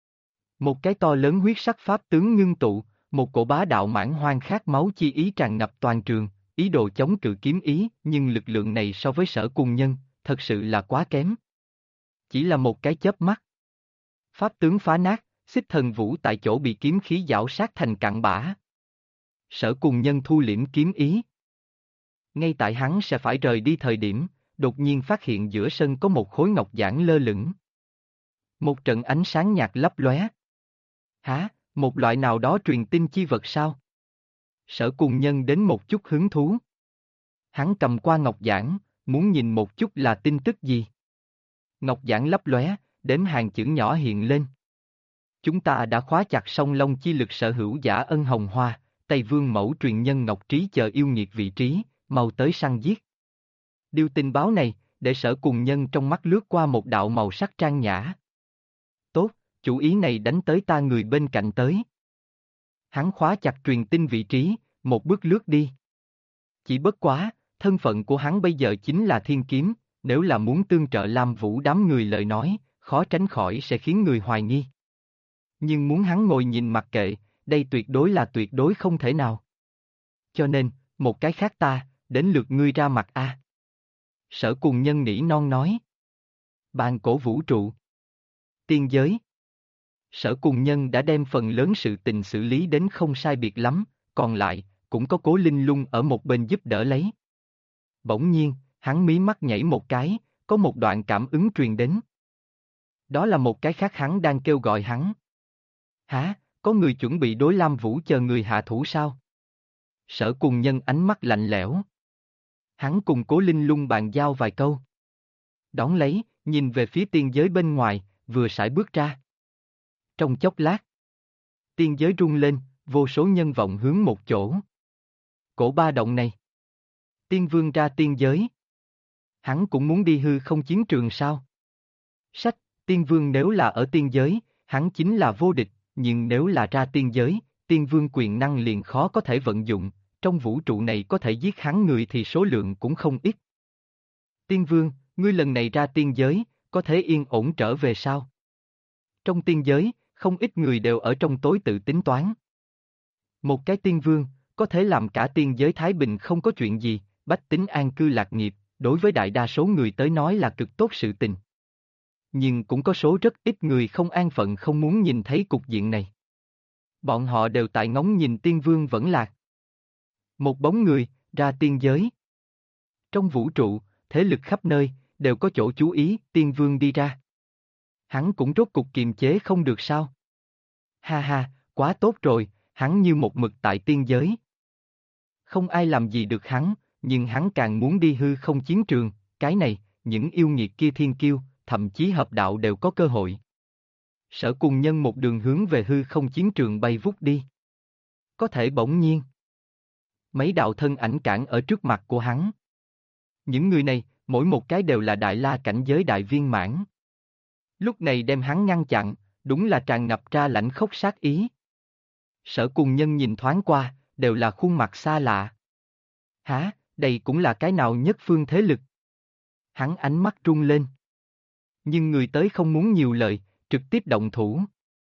Một cái to lớn huyết sắc pháp tướng ngưng tụ, một cổ bá đạo mãn hoang khát máu chi ý tràn ngập toàn trường, ý đồ chống cự kiếm ý, nhưng lực lượng này so với Sở Cùng Nhân, thật sự là quá kém. Chỉ là một cái chớp mắt. Pháp tướng phá nát, Xích Thần Vũ tại chỗ bị kiếm khí giảo sát thành cặn bã. Sở Cùng Nhân thu liễm kiếm ý. Ngay tại hắn sẽ phải rời đi thời điểm, đột nhiên phát hiện giữa sân có một khối ngọc giản lơ lửng. Một trận ánh sáng nhạt lấp lóe. Hả, một loại nào đó truyền tin chi vật sao? Sở Cùng Nhân đến một chút hứng thú. Hắn cầm qua ngọc giản, muốn nhìn một chút là tin tức gì. Ngọc giản lấp lóe, đếm hàng chữ nhỏ hiện lên. Chúng ta đã khóa chặt song long chi lực sở hữu giả ân hồng hoa, Tây Vương mẫu truyền nhân Ngọc Trí chờ yêu nghiệt vị trí, mau tới săn giết. Điều tình báo này, để Sở Cùng Nhân trong mắt lướt qua một đạo màu sắc trang nhã. Tốt, chủ ý này đánh tới ta người bên cạnh tới. Hắn khóa chặt truyền tin vị trí, một bước lướt đi. Chỉ bất quá, thân phận của hắn bây giờ chính là thiên kiếm, nếu là muốn tương trợ Lam Vũ đám người lời nói, khó tránh khỏi sẽ khiến người hoài nghi. Nhưng muốn hắn ngồi nhìn mặc kệ, đây tuyệt đối không thể nào. Cho nên, một cái khác ta, đến lượt ngươi ra mặt a. Sở Cùng Nhân nỉ non nói. Bàn cổ vũ trụ. Tiên giới. Sở Cùng Nhân đã đem phần lớn sự tình xử lý đến không sai biệt lắm, còn lại, cũng có Cố Linh Lung ở một bên giúp đỡ lấy. Bỗng nhiên, hắn mí mắt nhảy một cái, có một đoạn cảm ứng truyền đến. Đó là một cái khác hắn đang kêu gọi hắn. Hả, có người chuẩn bị đối Lam Vũ chờ người hạ thủ sao? Sở Cùng Nhân ánh mắt lạnh lẽo. Hắn cùng Cố Linh Lung bàn giao vài câu. Đón lấy, nhìn về phía tiên giới bên ngoài, vừa sải bước ra. Trong chốc lát, tiên giới rung lên, vô số nhân vọng hướng một chỗ. Cổ ba động này. Tiên vương ra tiên giới. Hắn cũng muốn đi hư không chiến trường sao? Sách, tiên vương nếu là ở tiên giới, hắn chính là vô địch, nhưng nếu là ra tiên giới, tiên vương quyền năng liền khó có thể vận dụng, trong vũ trụ này có thể giết hắn người thì số lượng cũng không ít. Tiên vương, ngươi lần này ra tiên giới, có thể yên ổn trở về sao? Trong tiên giới, không ít người đều ở trong tối tự tính toán. Một cái tiên vương, có thể làm cả tiên giới thái bình không có chuyện gì, bách tính an cư lạc nghiệp, đối với đại đa số người tới nói là cực tốt sự tình. Nhưng cũng có số rất ít người không an phận không muốn nhìn thấy cục diện này. Bọn họ đều tại ngóng nhìn tiên vương vẫn lạc. Một bóng người, ra tiên giới. Trong vũ trụ, thế lực khắp nơi, đều có chỗ chú ý, tiên vương đi ra. Hắn cũng rốt cục kiềm chế không được sao? Ha ha, quá tốt rồi, hắn như một mực tại tiên giới. Không ai làm gì được hắn, nhưng hắn càng muốn đi hư không chiến trường, cái này, những yêu nghiệt kia thiên kiêu, thậm chí hợp đạo đều có cơ hội. Sở Cùng Nhân một đường hướng về hư không chiến trường bay vút đi. Có thể bỗng nhiên. Mấy đạo thân ảnh cản ở trước mặt của hắn. Những người này, mỗi một cái đều là đại la cảnh giới đại viên mãn. Lúc này đem hắn ngăn chặn, đúng là tràn ngập ra lãnh khốc sát ý. Sở Cùng Nhân nhìn thoáng qua, đều là khuôn mặt xa lạ. Hả, đây cũng là cái nào nhất phương thế lực? Hắn ánh mắt rung lên. Nhưng người tới không muốn nhiều lời, trực tiếp động thủ.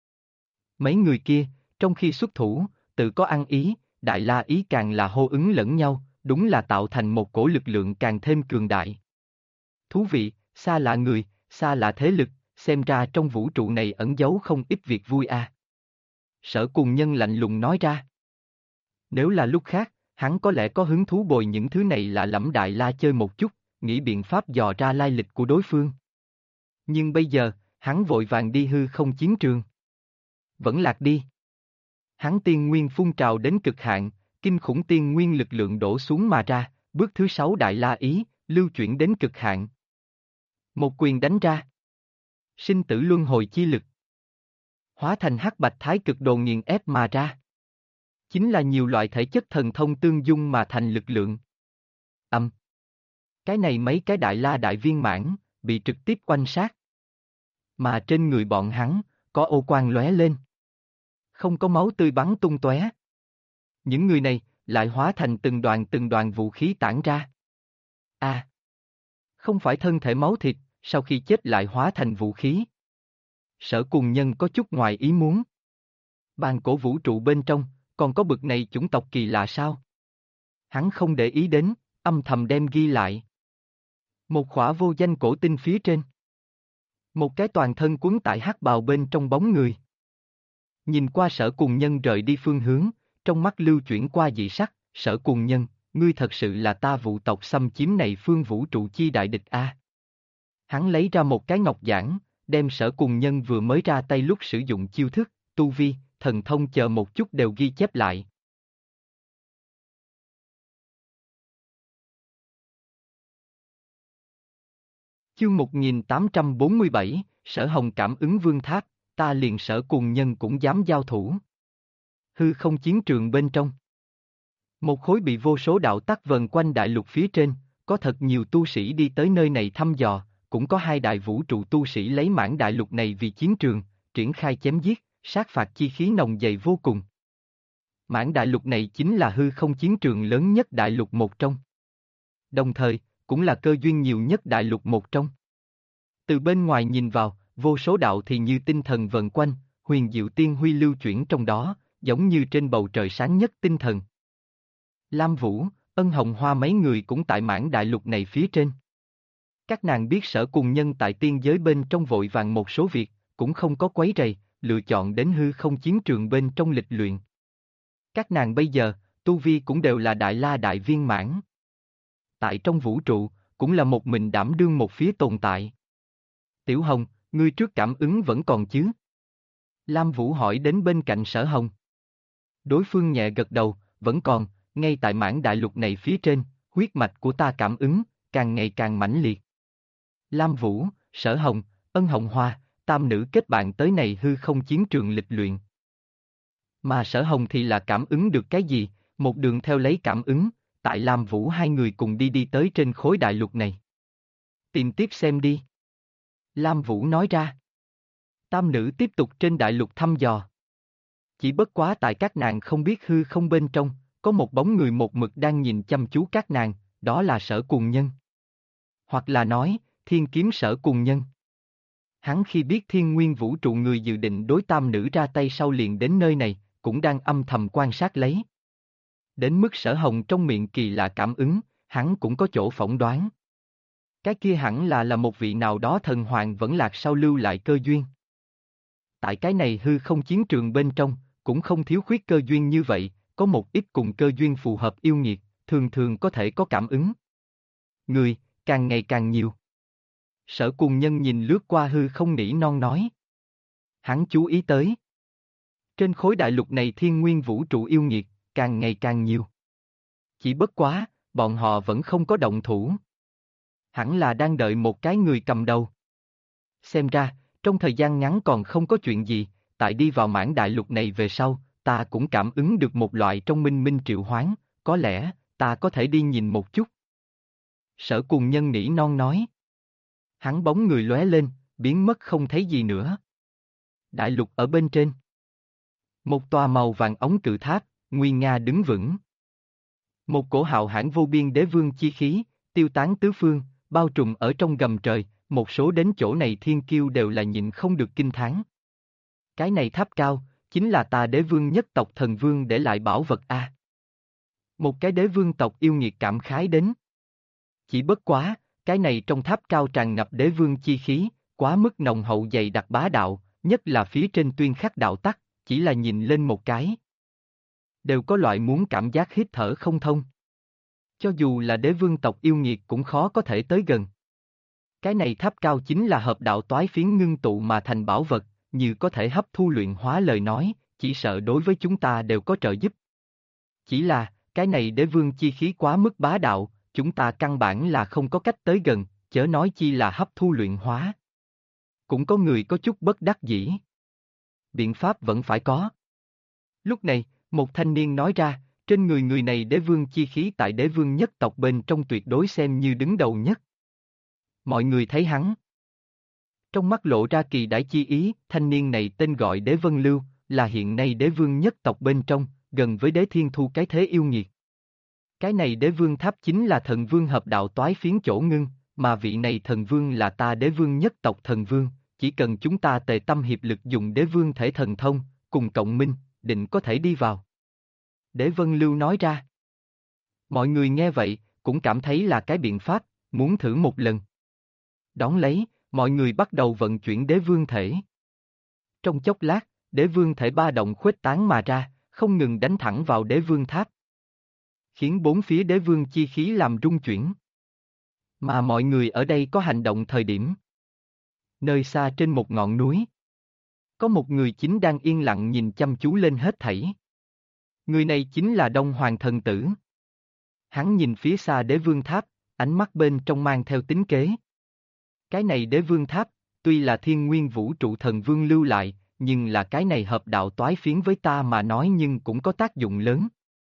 Mấy người kia, trong khi xuất thủ, tự có ăn ý, đại la ý càng là hô ứng lẫn nhau, đúng là tạo thành một cổ lực lượng càng thêm cường đại. Thú vị, xa lạ người, xa lạ thế lực, xem ra trong vũ trụ này ẩn giấu không ít việc vui a. Sở Cùng Nhân lạnh lùng nói ra. Nếu là lúc khác, hắn có lẽ có hứng thú bồi những thứ này lạ lẫm đại la chơi một chút, nghĩ biện pháp dò ra lai lịch của đối phương. Nhưng bây giờ, hắn vội vàng đi hư không chiến trường. Vẫn lạc đi. Hắn tiên nguyên phun trào đến cực hạn, kinh khủng tiên nguyên lực lượng đổ xuống mà ra, bước thứ 6 đại la ý, lưu chuyển đến cực hạn. Một quyền đánh ra. Sinh tử luân hồi chi lực. Hóa thành hắc bạch thái cực đồ nghiền ép mà ra. Chính là nhiều loại thể chất thần thông tương dung mà thành lực lượng. Cái này mấy cái đại la đại viên mãn, bị trực tiếp oanh sát. Mà trên người bọn hắn, có ô quang lóe lên. Không có máu tươi bắn tung tóe. Những người này, lại hóa thành từng đoàn vũ khí tản ra. Không phải thân thể máu thịt, sau khi chết lại hóa thành vũ khí. Sở Cùng Nhân có chút ngoài ý muốn. Bàn cổ vũ trụ bên trong, còn có bực này chủng tộc kỳ lạ sao? Hắn không để ý đến, âm thầm đem ghi lại. Một khỏa vô danh cổ tinh phía trên. Một cái toàn thân quấn tại hắc bào bên trong bóng người. Nhìn qua Sở Cùng Nhân rời đi phương hướng, trong mắt lưu chuyển qua dị sắc, Sở Cùng Nhân, ngươi thật sự là ta vụ tộc xâm chiếm này phương vũ trụ chi đại địch a. Hắn lấy ra một cái ngọc giản, đem Sở Cùng Nhân vừa mới ra tay lúc sử dụng chiêu thức, tu vi, thần thông chờ một chút đều ghi chép lại. Chương 1847, Sở Hồng cảm ứng vương tháp, ta liền Sở Cùng Nhân cũng dám giao thủ. Hư không chiến trường bên trong. Một khối bị vô số đạo tắc vần quanh đại lục phía trên, có thật nhiều tu sĩ đi tới nơi này thăm dò, cũng có hai đại vũ trụ tu sĩ lấy mảng đại lục này vì chiến trường, triển khai chém giết, sát phạt chi khí nồng dày vô cùng. Mảng đại lục này chính là hư không chiến trường lớn nhất đại lục một trong. Đồng thời, cũng là cơ duyên nhiều nhất đại lục một trong. Từ bên ngoài nhìn vào, vô số đạo thì như tinh thần vần quanh, huyền diệu tiên huy lưu chuyển trong đó, giống như trên bầu trời sáng nhất tinh thần. Lam Vũ, Ân Hồng Hoa mấy người cũng tại mảng đại lục này phía trên. Các nàng biết Sở Cùng Nhân tại tiên giới bên trong vội vàng một số việc, cũng không có quấy rầy, lựa chọn đến hư không chiến trường bên trong lịch luyện. Các nàng bây giờ, tu vi cũng đều là đại la đại viên mãn. Tại trong vũ trụ, cũng là một mình đảm đương một phía tồn tại. Tiểu Hồng, ngươi trước cảm ứng vẫn còn chứ? Lam Vũ hỏi đến bên cạnh Sở Hồng. Đối phương nhẹ gật đầu, vẫn còn, ngay tại mảng đại lục này phía trên, huyết mạch của ta cảm ứng, càng ngày càng mãnh liệt. Lam Vũ, Sở Hồng, Ân Hồng Hoa, tam nữ kết bạn tới này hư không chiến trường lịch luyện. Mà Sở Hồng thì là cảm ứng được cái gì, một đường theo lấy cảm ứng, tại Lam Vũ hai người cùng đi tới trên khối đại lục này. Tìm tiếp xem đi. Lam Vũ nói ra. Tam nữ tiếp tục trên đại lục thăm dò. Chỉ bất quá tại các nàng không biết hư không bên trong, có một bóng người một mực đang nhìn chăm chú các nàng, đó là Sở Cùng Nhân. Hoặc là nói, Thiên Kiếm Sở Cùng Nhân. Hắn khi biết thiên nguyên vũ trụ người dự định đối tam nữ ra tay sau liền đến nơi này, cũng đang âm thầm quan sát lấy. Đến mức Sở Hồng trong miệng kỳ lạ cảm ứng, hắn cũng có chỗ phỏng đoán. Cái kia hẳn là một vị nào đó thần hoàng vẫn lạc sau lưu lại cơ duyên. Tại cái này hư không chiến trường bên trong, cũng không thiếu khuyết cơ duyên như vậy, có một ít cùng cơ duyên phù hợp yêu nghiệt, thường thường có thể có cảm ứng. Người, càng ngày càng nhiều. Sở Cùng Nhân nhìn lướt qua hư không nỉ non nói. Hắn chú ý tới. Trên khối đại lục này thiên nguyên vũ trụ yêu nghiệt, càng ngày càng nhiều. Chỉ bất quá, bọn họ vẫn không có động thủ. Hẳn là đang đợi một cái người cầm đầu. Xem ra, trong thời gian ngắn còn không có chuyện gì, tại đi vào mảng đại lục này về sau, ta cũng cảm ứng được một loại trong minh minh triệu hoán, có lẽ, ta có thể đi nhìn một chút. Sở Cùng Nhân nỉ non nói. Hắn bóng người lóe lên, biến mất không thấy gì nữa. Đại lục ở bên trên. Một tòa màu vàng ống cự tháp, nguy nga đứng vững. Một cổ hào hãn vô biên đế vương chi khí, tiêu tán tứ phương, bao trùm ở trong gầm trời, một số đến chỗ này thiên kiêu đều là nhịn không được kinh thán. Cái này tháp cao, chính là ta đế vương nhất tộc thần vương để lại bảo vật a. Một cái đế vương tộc yêu nghiệt cảm khái đến. Chỉ bất quá, cái này trong tháp cao tràn ngập đế vương chi khí, quá mức nồng hậu dày đặc bá đạo, nhất là phía trên tuyên khắc đạo tắc, chỉ là nhìn lên một cái. Đều có loại muốn cảm giác hít thở không thông. Cho dù là đế vương tộc yêu nghiệt cũng khó có thể tới gần. Cái này tháp cao chính là hợp đạo toái phiến ngưng tụ mà thành bảo vật, như có thể hấp thu luyện hóa lời nói, chỉ sợ đối với chúng ta đều có trợ giúp. Chỉ là, cái này đế vương chi khí quá mức bá đạo, chúng ta căn bản là không có cách tới gần, chớ nói chi là hấp thu luyện hóa. Cũng có người có chút bất đắc dĩ. Biện pháp vẫn phải có. Lúc này, một thanh niên nói ra, trên người người này đế vương chi khí tại đế vương nhất tộc bên trong tuyệt đối xem như đứng đầu nhất. Mọi người thấy hắn. Trong mắt lộ ra kỳ đãi chi ý, thanh niên này tên gọi Đế Vân Lưu, là hiện nay đế vương nhất tộc bên trong, gần với đế thiên thu cái thế yêu nghiệt. Cái này đế vương tháp chính là thần vương hợp đạo toái phiến chỗ ngưng, mà vị này thần vương là ta đế vương nhất tộc thần vương, chỉ cần chúng ta tề tâm hiệp lực dùng đế vương thể thần thông, cùng cộng minh, định có thể đi vào. Đế Vân Lưu nói ra. Mọi người nghe vậy, cũng cảm thấy là cái biện pháp, muốn thử một lần. Đón lấy, mọi người bắt đầu vận chuyển đế vương thể. Trong chốc lát, đế vương thể ba động khuếch tán mà ra, không ngừng đánh thẳng vào đế vương tháp. Khiến bốn phía đế vương chi khí làm rung chuyển. Mà mọi người ở đây có hành động thời điểm. Nơi xa trên một ngọn núi. Có một người chính đang yên lặng nhìn chăm chú lên hết thảy. Người này chính là Đông Hoàng thần tử. Hắn nhìn phía xa đế vương tháp, ánh mắt bên trong mang theo tính kế. Cái này đế vương tháp, tuy là Thiên Nguyên Vũ Trụ Thần Vương lưu lại, nhưng là cái này hợp đạo toái phiến với ta mà nói nhưng cũng có tác dụng lớn.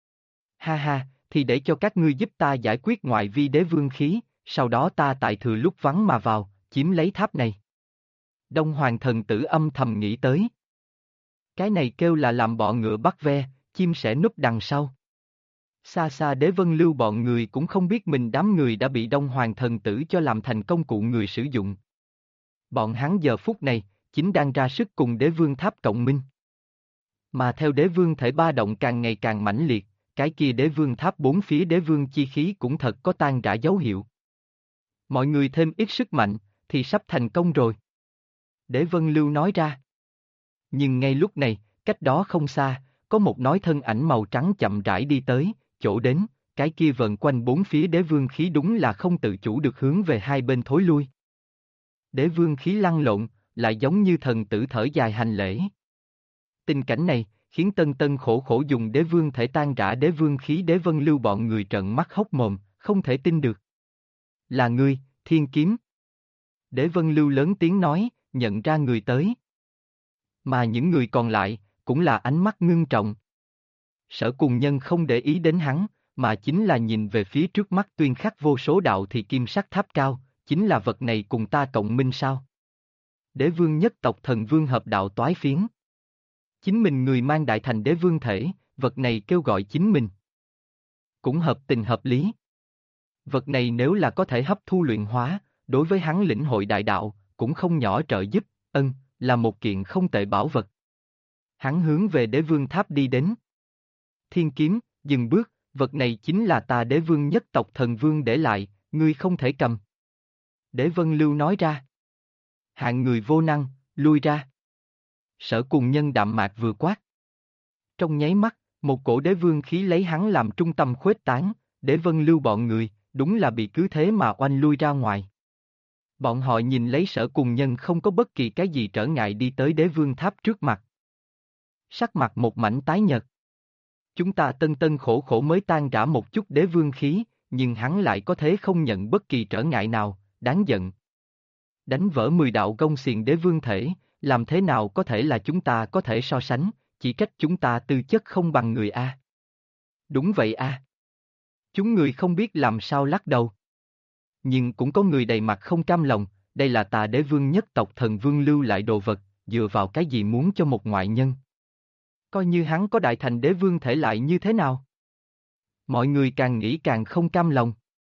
Ha ha, thì để cho các ngươi giúp ta giải quyết ngoại vi đế vương khí, sau đó ta tại thừa lúc vắng mà vào, chiếm lấy tháp này. Đông Hoàng thần tử âm thầm nghĩ tới. Cái này kêu là làm bọ ngựa bắt ve, chim sẻ núp đằng sau. Xa xa Đế Vân Lưu bọn người cũng không biết mình đám người đã bị Đông Hoàng thần tử cho làm thành công cụ người sử dụng. Bọn hắn giờ phút này, chính đang ra sức cùng đế vương tháp cộng minh. Mà theo đế vương thể ba động càng ngày càng mãnh liệt, cái kia đế vương tháp bốn phía đế vương chi khí cũng thật có tan rã dấu hiệu. Mọi người thêm ít sức mạnh, thì sắp thành công rồi. Đế Vân Lưu nói ra. Nhưng ngay lúc này, cách đó không xa, có một nói thân ảnh màu trắng chậm rãi đi tới, chỗ đến, cái kia vần quanh bốn phía đế vương khí đúng là không tự chủ được hướng về hai bên thối lui. Đế vương khí lăn lộn, lại giống như thần tử thở dài hành lễ. Tình cảnh này, khiến Tân Tân khổ khổ dùng đế vương thể tan rã đế vương khí Đế Vân Lưu bọn người trợn mắt hốc mồm, không thể tin được. Là ngươi, Thiên Kiếm. Đế Vân Lưu lớn tiếng nói, nhận ra người tới. Mà những người còn lại, cũng là ánh mắt ngưng trọng. Sở Cùng Nhân không để ý đến hắn, mà chính là nhìn về phía trước mắt tuyên khắc vô số đạo thì kim sắc tháp cao, chính là vật này cùng ta cộng minh sao? Đế vương nhất tộc thần vương hợp đạo toái phiến. Chính mình người mang đại thành đế vương thể, vật này kêu gọi chính mình. Cũng hợp tình hợp lý. Vật này nếu là có thể hấp thu luyện hóa, đối với hắn lĩnh hội đại đạo, cũng không nhỏ trợ giúp, là một kiện không tệ bảo vật. Hắn hướng về đế vương tháp đi đến. Thiên Kiếm, dừng bước, vật này chính là ta đế vương nhất tộc thần vương để lại, ngươi không thể cầm. Đế Vân Lưu nói ra. Hạng người vô năng, lui ra. Sở Cùng Nhân đạm mạc vừa quát. Trong nháy mắt, một cổ đế vương khí lấy hắn làm trung tâm khuếch tán, Đế Vân Lưu bọn người, đúng là bị cứ thế mà oanh lui ra ngoài. Bọn họ nhìn lấy Sở Cùng Nhân không có bất kỳ cái gì trở ngại đi tới đế vương tháp trước mặt. Sắc mặt một mảnh tái nhợt. Chúng ta tân tân khổ khổ mới tan rã một chút đế vương khí, nhưng hắn lại có thể không nhận bất kỳ trở ngại nào, đáng giận. Đánh vỡ 10 đạo gông xiềng đế vương thể, làm thế nào có thể là chúng ta có thể so sánh, chỉ trách chúng ta tư chất không bằng người A. Đúng vậy A. Chúng người không biết làm sao lắc đầu. Nhưng cũng có người đầy mặt không cam lòng, đây là ta đế vương nhất tộc thần vương lưu lại đồ vật, dựa vào cái gì muốn cho một ngoại nhân. Coi như hắn có đại thành đế vương thể lại như thế nào? Mọi người càng nghĩ càng không cam lòng.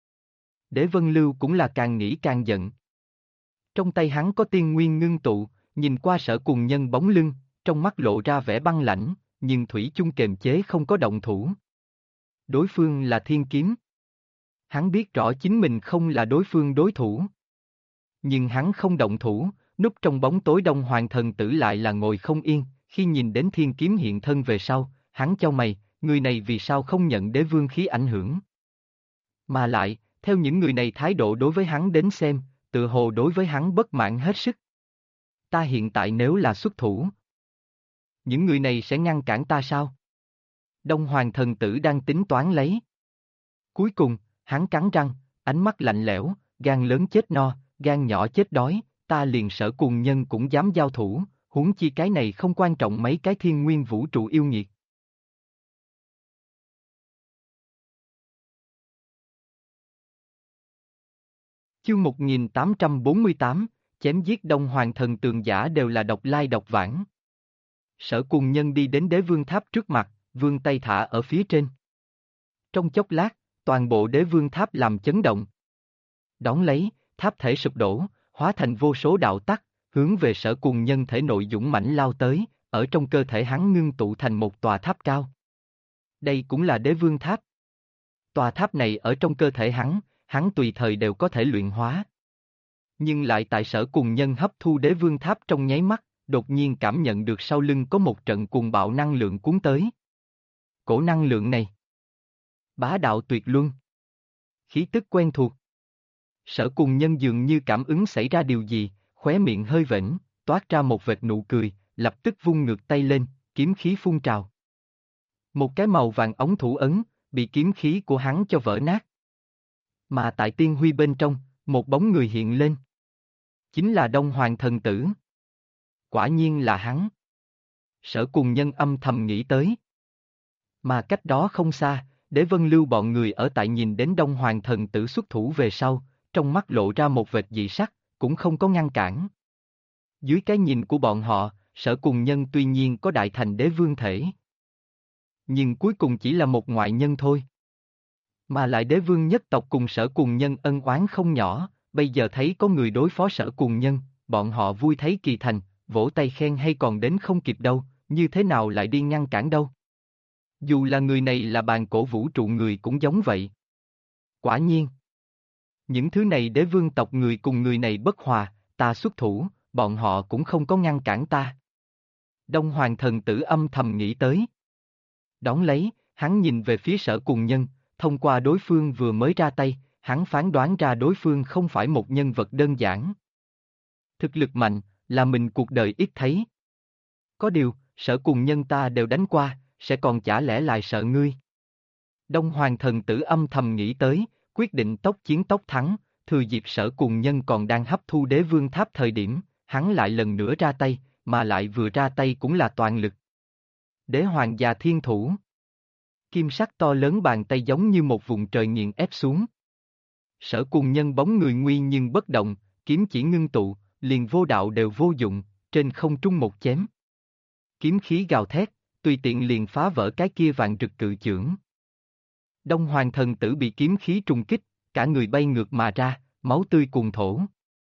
Đế Vân Lưu cũng là càng nghĩ càng giận. Trong tay hắn có tiên nguyên ngưng tụ, nhìn qua Sở Cùng Nhân bóng lưng, trong mắt lộ ra vẻ băng lãnh, nhưng thủy chung kềm chế không có động thủ. Đối phương là Thiên Kiếm. Hắn biết rõ chính mình không là đối phương đối thủ. Nhưng hắn không động thủ, núp trong bóng tối Đông Hoàng thần tử lại là ngồi không yên, khi nhìn đến Thiên Kiếm hiện thân về sau, hắn chau mày, người này vì sao không nhận đế vương khí ảnh hưởng. Mà lại, theo những người này thái độ đối với hắn đến xem, tự hồ đối với hắn bất mãn hết sức. Ta hiện tại nếu là xuất thủ, những người này sẽ ngăn cản ta sao? Đông Hoàng thần tử đang tính toán lấy. Cuối cùng, hắn cắn răng, ánh mắt lạnh lẽo, gan lớn chết no, gan nhỏ chết đói, ta liền Sở Cùng Nhân cũng dám giao thủ, huống chi cái này không quan trọng mấy cái thiên nguyên vũ trụ yêu nghiệt. Chương 1848, chém giết Đông Hoàng thần tường giả đều là độc lai độc vãng. Sở Cùng Nhân đi đến đế vương tháp trước mặt, vươn tay thả ở phía trên. Trong chốc lát, toàn bộ đế vương tháp làm chấn động. Đón lấy, tháp thể sụp đổ, hóa thành vô số đạo tắc, hướng về Sở Cùng Nhân thể nội dũng mãnh lao tới, ở trong cơ thể hắn ngưng tụ thành một tòa tháp cao. Đây cũng là đế vương tháp. Tòa tháp này ở trong cơ thể hắn tùy thời đều có thể luyện hóa. Nhưng lại tại Sở Cùng Nhân hấp thu đế vương tháp trong nháy mắt, đột nhiên cảm nhận được sau lưng có một trận cuồng bạo năng lượng cuốn tới. Cổ năng lượng này, bá đạo tuyệt luân, khí tức quen thuộc. Sở Cùng Nhân dường như cảm ứng xảy ra điều gì, khóe miệng hơi vểnh, toát ra một vệt nụ cười, lập tức vung ngược tay lên, kiếm khí phun trào. Một cái màu vàng ống thủ ấn, bị kiếm khí của hắn cho vỡ nát. Mà tại tiên huy bên trong, một bóng người hiện lên. chính là Đông Hoàng thần tử. Quả nhiên là hắn. Sở Cùng Nhân âm thầm nghĩ tới. Mà cách đó không xa, Đế Vân Lưu bọn người ở tại nhìn đến Đông Hoàng thần tử xuất thủ về sau, trong mắt lộ ra một vệt dị sắc, cũng không có ngăn cản. Dưới cái nhìn của bọn họ, Sở Cùng Nhân tuy nhiên có đại thành đế vương thể. Nhưng cuối cùng chỉ là một ngoại nhân thôi. Mà lại đế vương nhất tộc cùng Sở Cùng Nhân ân oán không nhỏ, bây giờ thấy có người đối phó Sở Cùng Nhân, bọn họ vui thấy kỳ thành, vỗ tay khen hay còn đến không kịp đâu, như thế nào lại đi ngăn cản đâu. Dù là người này là bàn cổ vũ trụ người cũng giống vậy. Quả nhiên. Những thứ này đế vương tộc người cùng người này bất hòa, ta xuất thủ, bọn họ cũng không có ngăn cản ta. Đông Hoàng thần tử âm thầm nghĩ tới. Đón lấy, hắn nhìn về phía Sở Cùng Nhân, thông qua đối phương vừa mới ra tay, hắn phán đoán ra đối phương không phải một nhân vật đơn giản. Thực lực mạnh, là mình cuộc đời ít thấy. Có điều, Sở Cùng Nhân ta đều đánh qua, sẽ còn chả lẽ lại sợ ngươi. Đông Hoàng thần tử âm thầm nghĩ tới, quyết định tốc chiến tốc thắng, thừa dịp Sở Cùng Nhân còn đang hấp thu đế vương tháp thời điểm, hắn lại lần nữa ra tay, mà lại vừa ra tay cũng là toàn lực. Đế Hoàng già thiên thủ. Kim sắc to lớn bàn tay giống như một vùng trời nghiền ép xuống. Sở Cùng Nhân bóng người nguy nhưng bất động, kiếm chỉ ngưng tụ, liền vô đạo đều vô dụng, trên không trung một chém. Kiếm khí gào thét, tùy tiện liền phá vỡ cái kia vạn rực cự chưởng. Đông Hoàng thần tử bị kiếm khí trùng kích, cả người bay ngược mà ra, máu tươi cuồn thổ.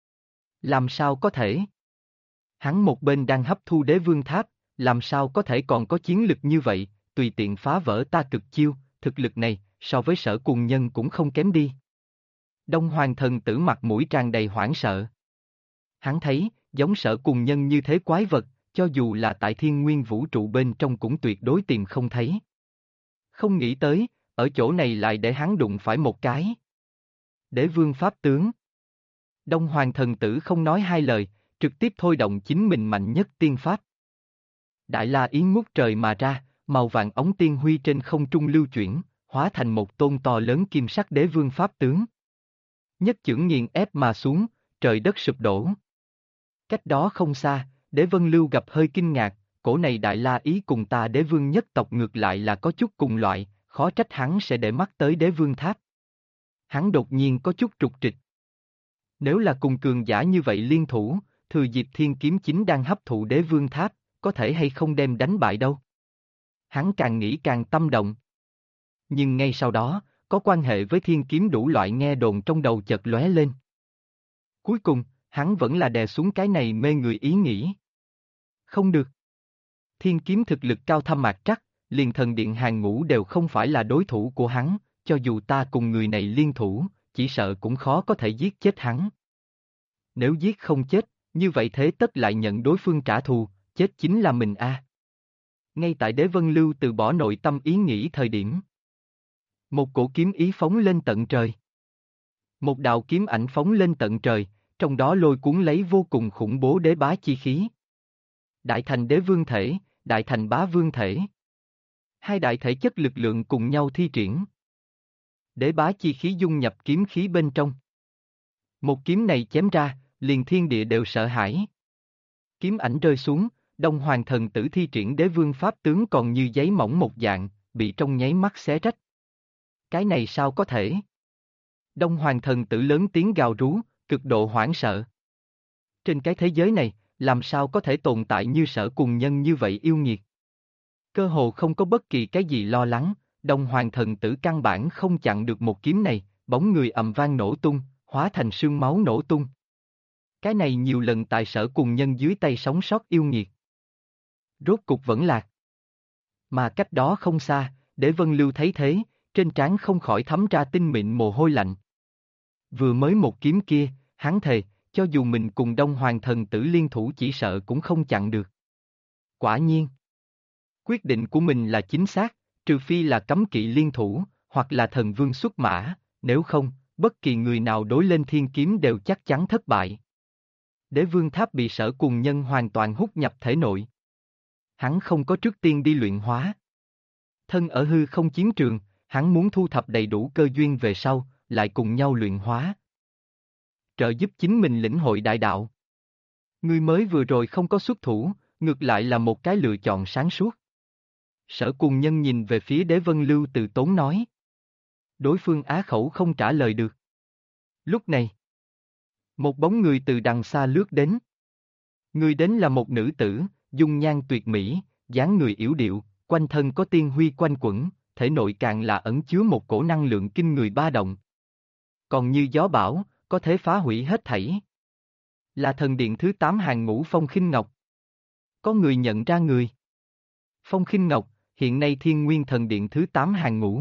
Làm sao có thể? Hắn một bên đang hấp thu đế vương tháp, làm sao có thể còn có chiến lực như vậy, tùy tiện phá vỡ ta cực chiêu, thực lực này, so với Sở Cùng Nhân cũng không kém đi. Đông Hoàng thần tử mặt mũi tràn đầy hoảng sợ. Hắn thấy, giống Sở Cùng Nhân như thế quái vật, cho dù là tại thiên nguyên vũ trụ bên trong cũng tuyệt đối tìm không thấy. Không nghĩ tới, ở chỗ này lại để hắn đụng phải một cái. Đế vương pháp tướng. Đông Hoàng thần tử không nói hai lời, trực tiếp thôi động chính mình mạnh nhất tiên pháp. Đại La Yến ngút trời mà ra, màu vàng ống tiên huy trên không trung lưu chuyển, hóa thành một tôn to lớn kim sắc đế vương pháp tướng. Nhất chưởng nghiền ép mà xuống, trời đất sụp đổ. Cách đó không xa, Đế Vân Lưu gặp hơi kinh ngạc, cổ này Đại La Ý cùng ta đế vương nhất tộc ngược lại là có chút cùng loại, khó trách hắn sẽ để mắt tới đế vương tháp. Hắn đột nhiên có chút trục trịch. Nếu là cùng cường giả như vậy liên thủ, thừa dịp thiên kiếm chính đang hấp thụ đế vương tháp, có thể hay không đem đánh bại đâu. Hắn càng nghĩ càng tâm động. Nhưng ngay sau đó, có quan hệ với thiên kiếm đủ loại nghe đồn trong đầu chợt lóe lên. Cuối cùng, hắn vẫn là đè xuống cái này mê người ý nghĩ. Không được. Thiên kiếm thực lực cao thâm mạc trắc, liền thần điện hàng ngũ đều không phải là đối thủ của hắn, cho dù ta cùng người này liên thủ, chỉ sợ cũng khó có thể giết chết hắn. Nếu giết không chết, như vậy thế tất lại nhận đối phương trả thù, chết chính là mình a. Ngay tại Đế Vân Lưu từ bỏ nội tâm ý nghĩ thời điểm. Một cổ kiếm ý phóng lên tận trời. Một đạo kiếm ảnh phóng lên tận trời, trong đó lôi cuốn lấy vô cùng khủng bố đế bá chi khí. Đại thành đế vương thể, đại thành bá vương thể. Hai đại thể chất lực lượng cùng nhau thi triển. Đế bá chi khí dung nhập kiếm khí bên trong. Một kiếm này chém ra, liền thiên địa đều sợ hãi. Kiếm ảnh rơi xuống, Đông Hoàng thần tử thi triển đế vương pháp tướng còn như giấy mỏng một dạng, bị trong nháy mắt xé rách. Cái này sao có thể? Đông Hoàng thần tử lớn tiếng gào rú, cực độ hoảng sợ. Trên cái thế giới này, làm sao có thể tồn tại như Sở Cùng Nhân như vậy yêu nghiệt? Cơ hồ không có bất kỳ cái gì lo lắng, Đông Hoàng thần tử căn bản không chặn được một kiếm này, bóng người ầm vang nổ tung, hóa thành sương máu nổ tung. Cái này nhiều lần tại Sở Cùng Nhân dưới tay sống sót yêu nghiệt. Rốt cục vẫn lạc. Mà cách đó không xa, Đế Vân Lưu thấy thế, trên trán không khỏi thấm ra tinh mịn mồ hôi lạnh. Vừa mới một kiếm kia, hắn thề, cho dù mình cùng Đông Hoàng thần tử liên thủ chỉ sợ cũng không chặn được. Quả nhiên. Quyết định của mình là chính xác, trừ phi là cấm kỵ liên thủ, hoặc là thần vương xuất mã, nếu không, bất kỳ người nào đối lên thiên kiếm đều chắc chắn thất bại. Đế vương tháp bị Sở Cùng Nhân hoàn toàn hút nhập thể nội. Hắn không có trước tiên đi luyện hóa. Thân ở hư không chiến trường, hắn muốn thu thập đầy đủ cơ duyên về sau, lại cùng nhau luyện hóa. Trợ giúp chính mình lĩnh hội đại đạo. Ngươi mới vừa rồi không có xuất thủ, ngược lại là một cái lựa chọn sáng suốt. Sở Cùng Nhân nhìn về phía Đế Vân Lưu từ tốn nói. Đối phương á khẩu không trả lời được. Lúc này, một bóng người từ đằng xa lướt đến. Người đến là một nữ tử, dung nhan tuyệt mỹ, dáng người yểu điệu, quanh thân có tiên huy quanh quẩn, thể nội càng là ẩn chứa một cổ năng lượng kinh người ba động. Còn như gió bão, có thể phá hủy hết thảy. Là thần điện thứ 8 hàng ngũ Phong Khinh Ngọc. Có người nhận ra người. Phong Khinh Ngọc, hiện nay Thiên Nguyên thần điện thứ 8 hàng ngũ.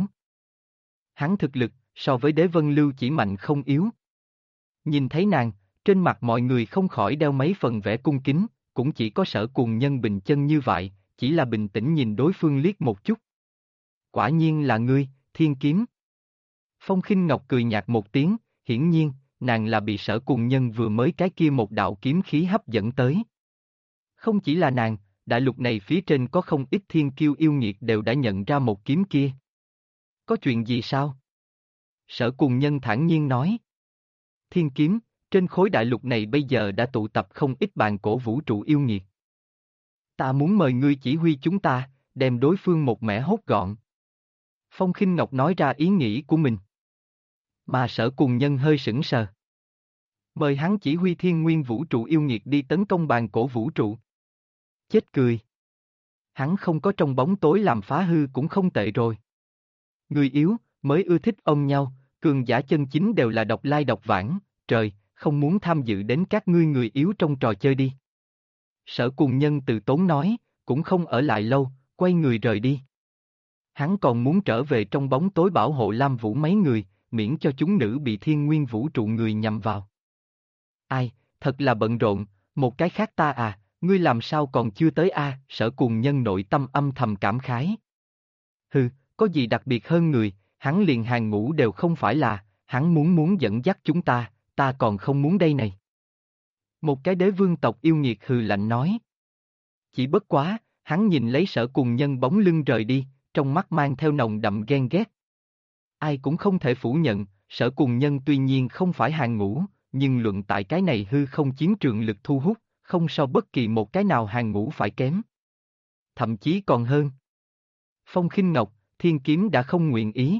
Hắn thực lực, so với Đế Vân Lưu chỉ mạnh không yếu. Nhìn thấy nàng, trên mặt mọi người không khỏi đeo mấy phần vẻ cung kính, cũng chỉ có Sở Cùng Nhân bình chân như vậy, chỉ là bình tĩnh nhìn đối phương liếc một chút. Quả nhiên là ngươi, Thiên Kiếm. Phong Khinh Ngọc cười nhạt một tiếng, hiển nhiên, nàng là bị Sở Cùng Nhân vừa mới cái kia một đạo kiếm khí hấp dẫn tới. Không chỉ là nàng, đại lục này phía trên có không ít thiên kiêu yêu nghiệt đều đã nhận ra một kiếm kia. Có chuyện gì sao? Sở Cùng Nhân thản nhiên nói. Thiên kiếm, trên khối đại lục này bây giờ đã tụ tập không ít bàn cổ vũ trụ yêu nghiệt. Ta muốn mời ngươi chỉ huy chúng ta, đem đối phương một mẻ hốt gọn. Phong Khinh Ngọc nói ra ý nghĩ của mình. Mà Sở Cùng Nhân hơi sững sờ. Mời hắn chỉ huy thiên nguyên vũ trụ yêu nghiệt đi tấn công bàn cổ vũ trụ. Chết cười. Hắn không có trong bóng tối làm phá hư cũng không tệ rồi. Người yếu, mới ưa thích ôm nhau, cường giả chân chính đều là độc lai độc vãng, trời, không muốn tham dự đến các ngươi người yếu trong trò chơi đi. Sở Cùng Nhân từ tốn nói, cũng không ở lại lâu, quay người rời đi. Hắn còn muốn trở về trong bóng tối bảo hộ Lam Vũ mấy người, miễn cho chúng nữ bị thiên nguyên vũ trụ người nhằm vào. Ai, thật là bận rộn, một cái khác ta à, ngươi làm sao còn chưa tới a? Sở Cùng Nhân nội tâm âm thầm cảm khái. Hừ, có gì đặc biệt hơn người, hắn liền hàng ngũ đều không phải là, hắn muốn dẫn dắt chúng ta còn không muốn đây này. Một cái đế vương tộc yêu nghiệt hừ lạnh nói. Chỉ bất quá, hắn nhìn lấy Sở Cùng Nhân bóng lưng rời đi, trong mắt mang theo nồng đậm ghen ghét. Ai cũng không thể phủ nhận, Sở Cùng Nhân tuy nhiên không phải hàng ngũ, nhưng luận tại cái này hư không chiến trường lực thu hút, không so bất kỳ một cái nào hàng ngũ phải kém. Thậm chí còn hơn. Phong Khinh Ngọc, Thiên Kiếm đã không nguyện ý.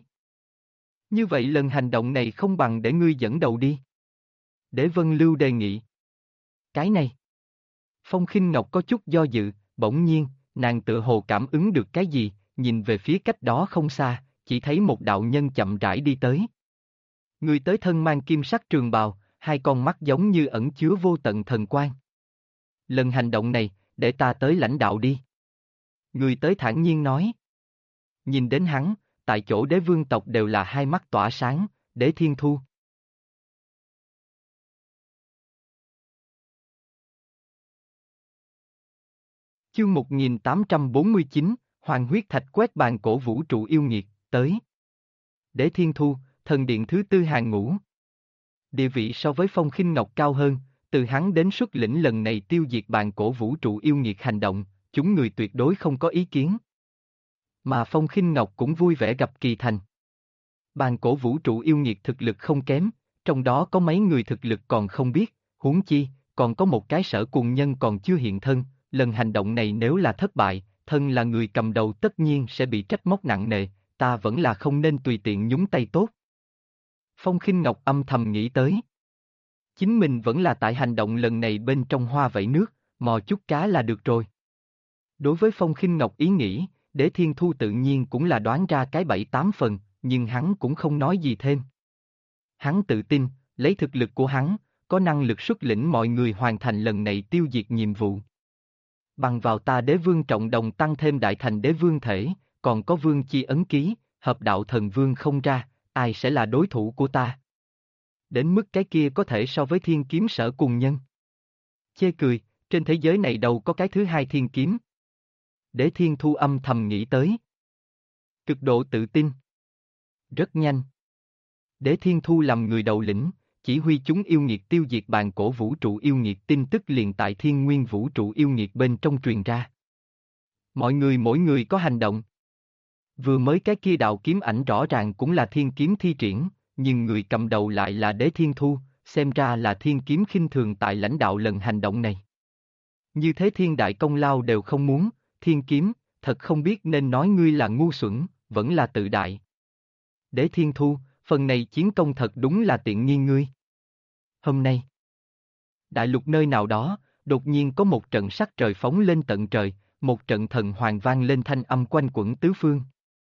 Như vậy lần hành động này không bằng để ngươi dẫn đầu đi. Đế Vân Lưu đề nghị. Cái này. Phong Khinh Ngọc có chút do dự, bỗng nhiên, nàng tựa hồ cảm ứng được cái gì, nhìn về phía cách đó không xa, chỉ thấy một đạo nhân chậm rãi đi tới. Người tới thân mang kim sắc trường bào, hai con mắt giống như ẩn chứa vô tận thần quang. Lần hành động này, để ta tới lãnh đạo đi. Người tới thản nhiên nói. Nhìn đến hắn, tại chỗ đế vương tộc đều là hai mắt tỏa sáng, Đế Thiên Thu. Chương 1849, Hoàng huyết thạch quét bàn cổ vũ trụ yêu nghiệt, tới. Đế Thiên Thu, thần điện thứ 4 hàng ngũ. Địa vị so với Phong Khinh Ngọc cao hơn, từ hắn đến xuất lĩnh lần này tiêu diệt bàn cổ vũ trụ yêu nghiệt hành động, chúng người tuyệt đối không có ý kiến. Mà Phong Khinh Ngọc cũng vui vẻ gặp Kỳ Thành. Bàn cổ vũ trụ yêu nghiệt thực lực không kém, trong đó có mấy người thực lực còn không biết, huống chi, còn có một cái Sở Cùng Nhân còn chưa hiện thân, lần hành động này nếu là thất bại, thân là người cầm đầu tất nhiên sẽ bị trách móc nặng nề, ta vẫn là không nên tùy tiện nhúng tay tốt. Phong Khinh Ngọc âm thầm nghĩ tới. Chính mình vẫn là tại hành động lần này bên trong hoa vẫy nước, mò chút cá là được rồi. Đối với Phong Khinh Ngọc ý nghĩ, Đế Thiên Thu tự nhiên cũng là đoán ra cái 7-8 phần, nhưng hắn cũng không nói gì thêm. Hắn tự tin, lấy thực lực của hắn, có năng lực xuất lĩnh mọi người hoàn thành lần này tiêu diệt nhiệm vụ. Bằng vào ta Đế Vương trọng đồng tăng thêm đại thành Đế Vương thể, còn có Vương chi ấn ký, hợp đạo thần vương không ra, ai sẽ là đối thủ của ta? Đến mức cái kia có thể so với Thiên Kiếm Sở Cùng Nhân. Chê cười, trên thế giới này đâu có cái thứ hai thiên kiếm. Đế Thiên Thu âm thầm nghĩ tới. Cực độ tự tin. Rất nhanh. Đế Thiên Thu làm người đầu lĩnh, chỉ huy chúng yêu nghiệt tiêu diệt bàn cổ vũ trụ yêu nghiệt, tin tức liền tại thiên nguyên vũ trụ yêu nghiệt bên trong truyền ra. Mọi người mỗi người có hành động. Vừa mới cái kia đạo kiếm ảnh rõ ràng cũng là thiên kiếm thi triển, nhưng người cầm đầu lại là Đế Thiên Thu, xem ra là thiên kiếm khinh thường tại lãnh đạo lần hành động này. Như thế thiên đại công lao đều không muốn, thiên kiếm, thật không biết nên nói ngươi là ngu xuẩn, vẫn là tự đại. Đế Thiên Thu, phần này chiến công thật đúng là tiện nghi ngươi. Hôm nay, đại lục nơi nào đó, đột nhiên có một trận sắc trời phóng lên tận trời, một trận thần hoàng vang lên thanh âm quanh quẩn tứ phương.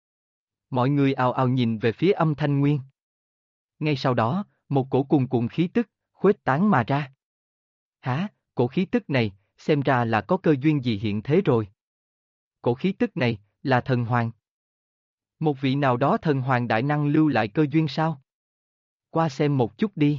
Mọi người ào ào nhìn về phía Âm Thanh Nguyên. Ngay sau đó, một cổ cuồn cuộn khí tức, khuếch tán mà ra. Hả, cổ khí tức này, xem ra là có cơ duyên gì hiện thế rồi. Cổ khí tức này, là thần hoàng. Một vị nào đó thần hoàng đại năng lưu lại cơ duyên sao? Qua xem một chút đi.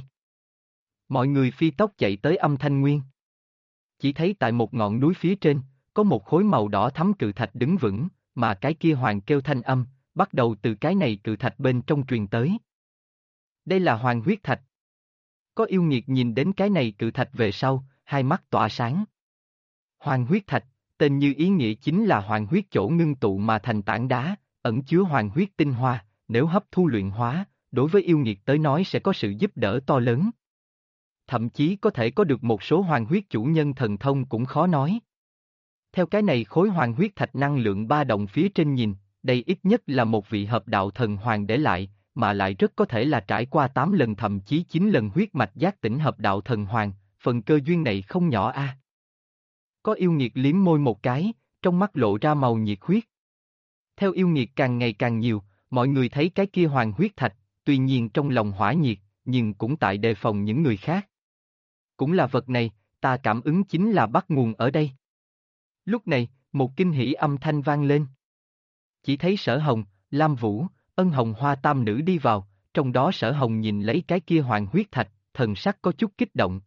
Mọi người phi tốc chạy tới Âm Thanh Nguyên. Chỉ thấy tại một ngọn núi phía trên, có một khối màu đỏ thắm cự thạch đứng vững, mà cái kia hoàng kêu thanh âm, bắt đầu từ cái này cự thạch bên trong truyền tới. Đây là hoàng huyết thạch. Có yêu nghiệt nhìn đến cái này cự thạch về sau, hai mắt tỏa sáng. Hoàng huyết thạch, tên như ý nghĩa chính là hoàng huyết chỗ ngưng tụ mà thành tảng đá, ẩn chứa hoàng huyết tinh hoa, nếu hấp thu luyện hóa, đối với yêu nghiệt tới nói sẽ có sự giúp đỡ to lớn. Thậm chí có thể có được một số hoàng huyết chủ nhân thần thông cũng khó nói. Theo cái này khối hoàng huyết thạch năng lượng ba động phía trên nhìn, đây ít nhất là một vị hợp đạo thần hoàng để lại, mà lại rất có thể là trải qua 8 lần thậm chí 9 lần huyết mạch giác tỉnh hợp đạo thần hoàng, phần cơ duyên này không nhỏ a. Có yêu nghiệt liếm môi một cái, trong mắt lộ ra màu nhiệt huyết. Theo yêu nghiệt càng ngày càng nhiều, mọi người thấy cái kia hoàng huyết thạch, tuy nhiên trong lòng hỏa nhiệt, nhưng cũng tại đề phòng những người khác. Cũng là vật này, ta cảm ứng chính là bắt nguồn ở đây. Lúc này, một kinh hỉ âm thanh vang lên. Chỉ thấy Sở Hồng, Lam Vũ, Ân Hồng Hoa tam nữ đi vào, trong đó Sở Hồng nhìn lấy cái kia hoàng huyết thạch, thần sắc có chút kích động.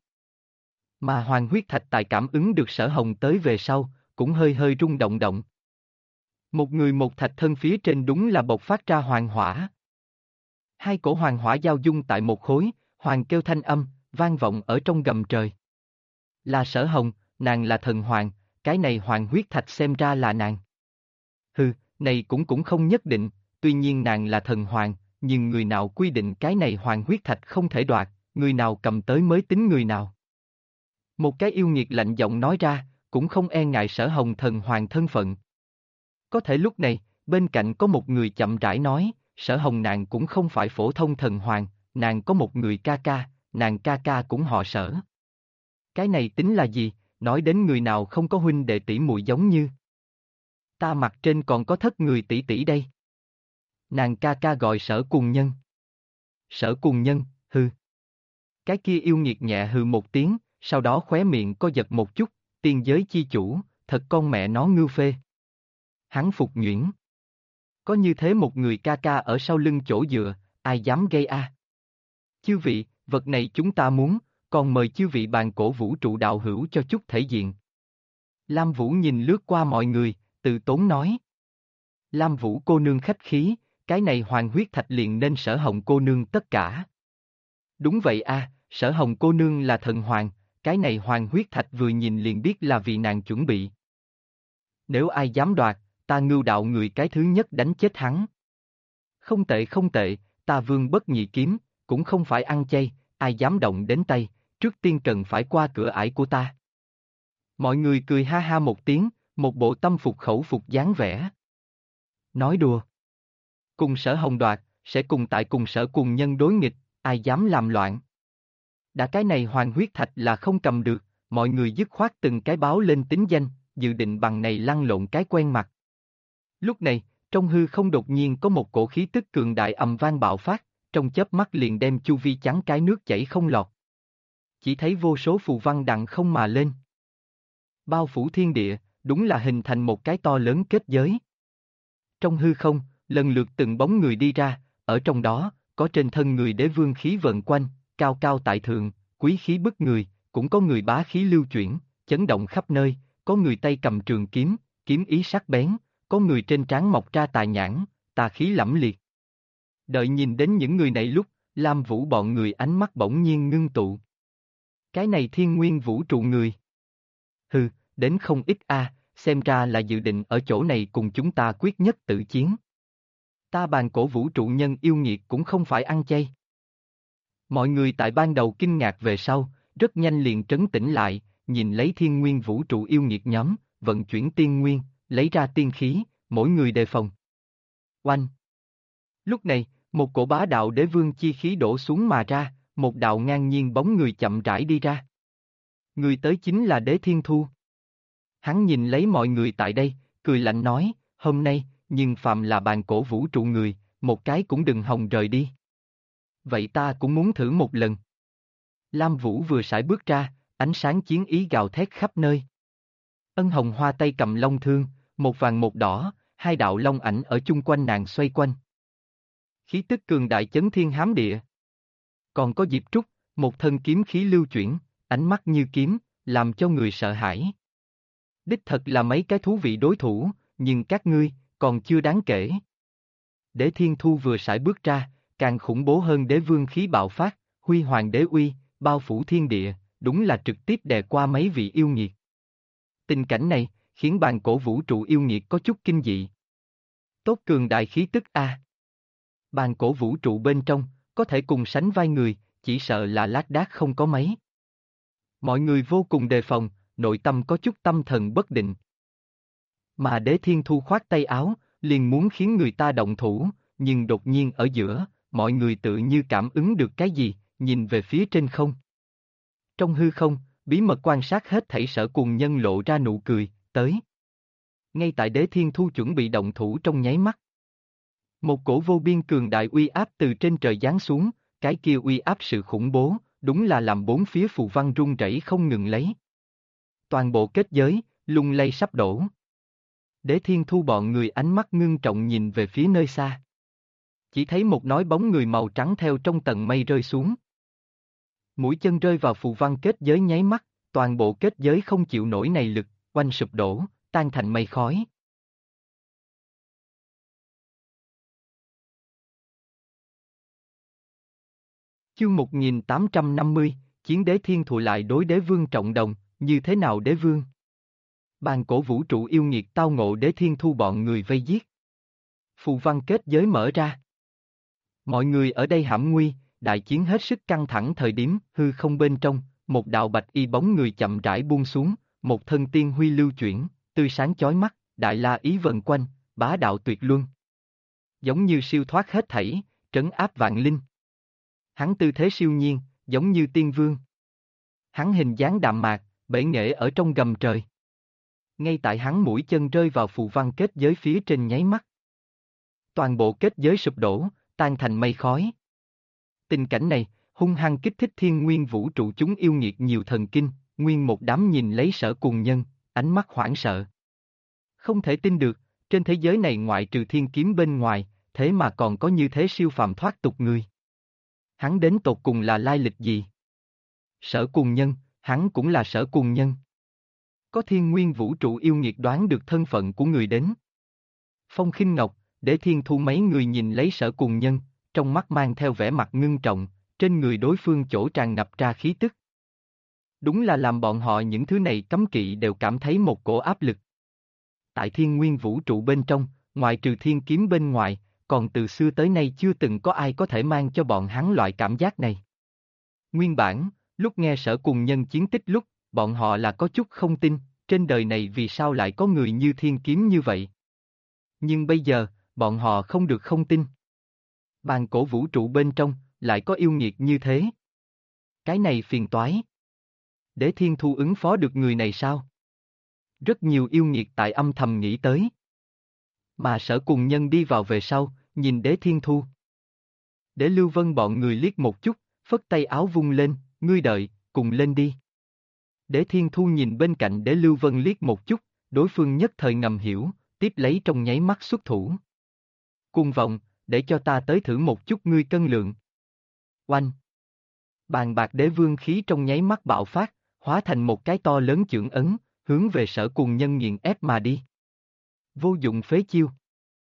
Mà hoàng huyết thạch tại cảm ứng được Sở Hồng tới về sau, cũng hơi hơi rung động động. Một người một thạch thân phía trên đúng là bộc phát ra hoàng hỏa. Hai cổ hoàng hỏa giao dung tại một khối, hoàng kêu thanh âm, vang vọng ở trong gầm trời. Là Sở Hồng, nàng là thần hoàng, cái này hoàng huyết thạch xem ra là nàng. Hừ, này cũng không nhất định, tuy nhiên nàng là thần hoàng, nhưng người nào quy định cái này hoàng huyết thạch không thể đoạt, người nào cầm tới mới tính người nào. Một cái yêu nghiệt lạnh giọng nói ra, cũng không e ngại Sở Hồng thần hoàng thân phận. Có thể lúc này, bên cạnh có một người chậm rãi nói, Sở Hồng nàng cũng không phải phổ thông thần hoàng, nàng có một người ca ca, nàng ca ca cũng họ Sở. Cái này tính là gì, nói đến người nào không có huynh đệ tỷ muội giống như. Ta mặt trên còn có thất người tỷ tỷ đây. Nàng ca ca gọi Sở Cùng Nhân. Sở Cùng Nhân, hừ. Cái kia yêu nghiệt nhẹ hừ một tiếng, sau đó khóe miệng co giật một chút, tiên giới chi chủ, thật con mẹ nó ngưu phê. Hắn phục nhuyễn. Có như thế một người ca ca ở sau lưng chỗ dựa, ai dám gây a? Chư vị, vật này chúng ta muốn, còn mời chư vị bàn cổ vũ trụ đạo hữu cho chút thể diện. Lam Vũ nhìn lướt qua mọi người, từ tốn nói. Lam Vũ cô nương khách khí, cái này hoàng huyết thạch liền nên Sở Hồng cô nương tất cả. Đúng vậy a, Sở Hồng cô nương là thần hoàng, cái này hoàng huyết thạch vừa nhìn liền biết là vì nàng chuẩn bị. Nếu ai dám đoạt, ta ngưu đạo người cái thứ nhất đánh chết hắn. Không tệ không tệ, ta vương bất nhị kiếm, cũng không phải ăn chay, ai dám động đến tay, trước tiên cần phải qua cửa ải của ta. Mọi người cười ha ha một tiếng, một bộ tâm phục khẩu phục dáng vẻ. Nói đùa. Cùng Sở Hồng đoạt, sẽ cùng tại cùng Sở Cùng Nhân đối nghịch, ai dám làm loạn. Đã cái này hoàng huyết thạch là không cầm được, mọi người dứt khoát từng cái báo lên tính danh, dự định bằng này lăn lộn cái quen mặt. Lúc này, trong hư không đột nhiên có một cổ khí tức cường đại ầm vang bạo phát, trong chớp mắt liền đem chu vi chắn cái nước chảy không lọt. Chỉ thấy vô số phù văn đặng không mà lên. Bao phủ thiên địa, đúng là hình thành một cái to lớn kết giới. Trong hư không, lần lượt từng bóng người đi ra, ở trong đó, có trên thân người đế vương khí vận quanh, cao cao tại thượng, quý khí bức người, cũng có người bá khí lưu chuyển, chấn động khắp nơi, có người tay cầm trường kiếm, kiếm ý sắc bén, có người trên trán mọc ra tà nhãn, tà khí lẫm liệt. Đợi nhìn đến những người này lúc, Lam Vũ bọn người ánh mắt bỗng nhiên ngưng tụ. Cái này thiên nguyên vũ trụ người. Hừ, đến không ít a, xem ra là dự định ở chỗ này cùng chúng ta quyết nhất tử chiến. Ta bàn cổ vũ trụ nhân yêu nghiệt cũng không phải ăn chay. Mọi người tại ban đầu kinh ngạc về sau, rất nhanh liền trấn tĩnh lại, nhìn lấy thiên nguyên vũ trụ yêu nghiệt nhóm, vận chuyển tiên nguyên, lấy ra tiên khí, mỗi người đề phòng. Oanh! Lúc này, một cổ bá đạo đế vương chi khí đổ xuống mà ra, một đạo ngang nhiên bóng người chậm rãi đi ra. Người tới chính là Đế Thiên Thu. Hắn nhìn lấy mọi người tại đây, cười lạnh nói, hôm nay, nhưng phàm là bàn cổ vũ trụ người, một cái cũng đừng hòng rời đi. Vậy ta cũng muốn thử một lần. Lam Vũ vừa sải bước ra, ánh sáng chiến ý gào thét khắp nơi. Ân Hồng Hoa tay cầm long thương, một vàng một đỏ, hai đạo long ảnh ở chung quanh nàng xoay quanh. Khí tức cường đại chấn thiên hám địa. Còn có Diệp Trúc, một thân kiếm khí lưu chuyển, ánh mắt như kiếm, làm cho người sợ hãi. Đích thật là mấy cái thú vị đối thủ, nhưng các ngươi, còn chưa đáng kể. Đế Thiên Thu vừa sải bước ra, càng khủng bố hơn đế vương khí bạo phát, huy hoàng đế uy, bao phủ thiên địa, đúng là trực tiếp đè qua mấy vị yêu nghiệt. Tình cảnh này, khiến bàn cổ vũ trụ yêu nghiệt có chút kinh dị. Tốt cường đại khí tức a. Bàn cổ vũ trụ bên trong, có thể cùng sánh vai người, chỉ sợ là lác đác không có mấy. Mọi người vô cùng đề phòng, nội tâm có chút tâm thần bất định. Mà Đế Thiên Thu khoát tay áo, liền muốn khiến người ta động thủ, nhưng đột nhiên ở giữa, mọi người tự như cảm ứng được cái gì, nhìn về phía trên không. Trong hư không, bí mật quan sát hết thảy Sở Cùng Nhân lộ ra nụ cười, tới. Ngay tại Đế Thiên Thu chuẩn bị động thủ trong nháy mắt. Một cổ vô biên cường đại uy áp từ trên trời giáng xuống, cái kia uy áp sự khủng bố, đúng là làm bốn phía phù văn rung rẩy không ngừng lấy. Toàn bộ kết giới, lung lay sắp đổ. Đế Thiên Thu bọn người ánh mắt ngưng trọng nhìn về phía nơi xa. Chỉ thấy một nói bóng người màu trắng theo trong tầng mây rơi xuống. Mũi chân rơi vào phù văn kết giới nháy mắt, toàn bộ kết giới không chịu nổi này lực, oanh sụp đổ, tan thành mây khói. Chương 1850, Chiến Đế Thiên Thụ lại đối Đế Vương Trọng Đồng, như thế nào Đế Vương? Bàn cổ vũ trụ yêu nghiệt tao ngộ Đế Thiên Thu bọn người vây giết. Phù văn kết giới mở ra. Mọi người ở đây hãm nguy, đại chiến hết sức căng thẳng thời điểm, hư không bên trong, một đạo bạch y bóng người chậm rãi buông xuống, một thân tiên huy lưu chuyển, tươi sáng chói mắt, đại la ý vần quanh, bá đạo tuyệt luân. Giống như siêu thoát hết thảy, trấn áp vạn linh. Hắn tư thế siêu nhiên, giống như tiên vương. Hắn hình dáng đạm mạc, bể nghệ ở trong gầm trời. Ngay tại hắn mũi chân rơi vào phù văn kết giới phía trên nháy mắt. Toàn bộ kết giới sụp đổ, tan thành mây khói. Tình cảnh này, hung hăng kích thích thiên nguyên vũ trụ chúng yêu nghiệt nhiều thần kinh, nguyên một đám nhìn lấy Sở Cùng Nhân, ánh mắt hoảng sợ. Không thể tin được, trên thế giới này ngoại trừ thiên kiếm bên ngoài, thế mà còn có như thế siêu phàm thoát tục người. Hắn đến tột cùng là lai lịch gì? Sở Cùng Nhân, hắn cũng là Sở Cùng Nhân. Có thiên nguyên vũ trụ yêu nghiệt đoán được thân phận của người đến. Phong Khinh Ngọc, Đế Thiên Thu mấy người nhìn lấy Sở Cùng Nhân, trong mắt mang theo vẻ mặt ngưng trọng, trên người đối phương chỗ tràn ngập ra khí tức. Đúng là làm bọn họ những thứ này cấm kỵ đều cảm thấy một cổ áp lực. Tại thiên nguyên vũ trụ bên trong, ngoài trừ thiên kiếm bên ngoài, còn từ xưa tới nay chưa từng có ai có thể mang cho bọn hắn loại cảm giác này. Nguyên bản, lúc nghe Sở Cùng Nhân chiến tích lúc, bọn họ là có chút không tin, trên đời này vì sao lại có người như thiên kiếm như vậy. Nhưng bây giờ, bọn họ không được không tin. Bàn cổ vũ trụ bên trong, lại có yêu nghiệt như thế. Cái này phiền toái. Đế Thiên Thu ứng phó được người này sao? Rất nhiều yêu nghiệt tại âm thầm nghĩ tới. Mà Sở Cùng Nhân đi vào về sau, nhìn Đế Thiên Thu. Đế Lưu Vân bọn người liếc một chút, phất tay áo vung lên, ngươi đợi, cùng lên đi. Đế Thiên Thu nhìn bên cạnh Đế Lưu Vân liếc một chút, đối phương nhất thời ngầm hiểu, tiếp lấy trong nháy mắt xuất thủ. Cuồng vọng, để cho ta tới thử một chút ngươi cân lượng. Oanh! Bàn bạc đế vương khí trong nháy mắt bạo phát, hóa thành một cái to lớn chưởng ấn, hướng về Sở Cùng Nhân nghiền ép mà đi. Vô dụng phế chiêu.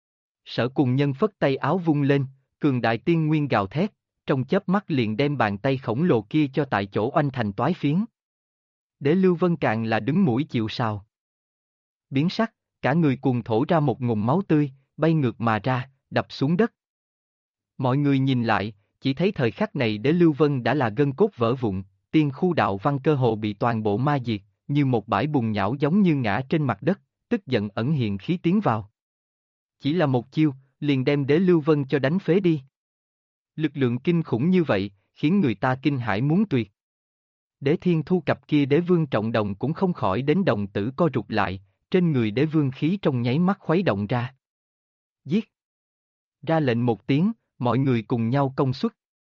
Sở Cùng Nhân phất tay áo vung lên, cường đại tiên nguyên gào thét, trong chớp mắt liền đem bàn tay khổng lồ kia cho tại chỗ oanh thành toái phiến. Đế Lưu Vân càng là đứng mũi chịu sào. Biến sắc, cả người cuồng thổ ra một ngụm máu tươi, bay ngược mà ra, đập xuống đất. Mọi người nhìn lại, chỉ thấy thời khắc này Đế Lưu Vân đã là gân cốt vỡ vụn, tiên khu đạo văn cơ hồ bị toàn bộ ma diệt, như một bãi bùn nhão giống như ngã trên mặt đất, tức giận ẩn hiện khí tiến vào. Chỉ là một chiêu, liền đem Đế Lưu Vân cho đánh phế đi. Lực lượng kinh khủng như vậy, khiến người ta kinh hãi muốn tuyệt. Đế Thiên Thu cặp kia Đế Vương Trọng Đồng cũng không khỏi đến đồng tử co rụt lại, trên người Đế Vương khí trong nháy mắt khuấy động ra. Giết! Ra lệnh một tiếng, mọi người cùng nhau công suất.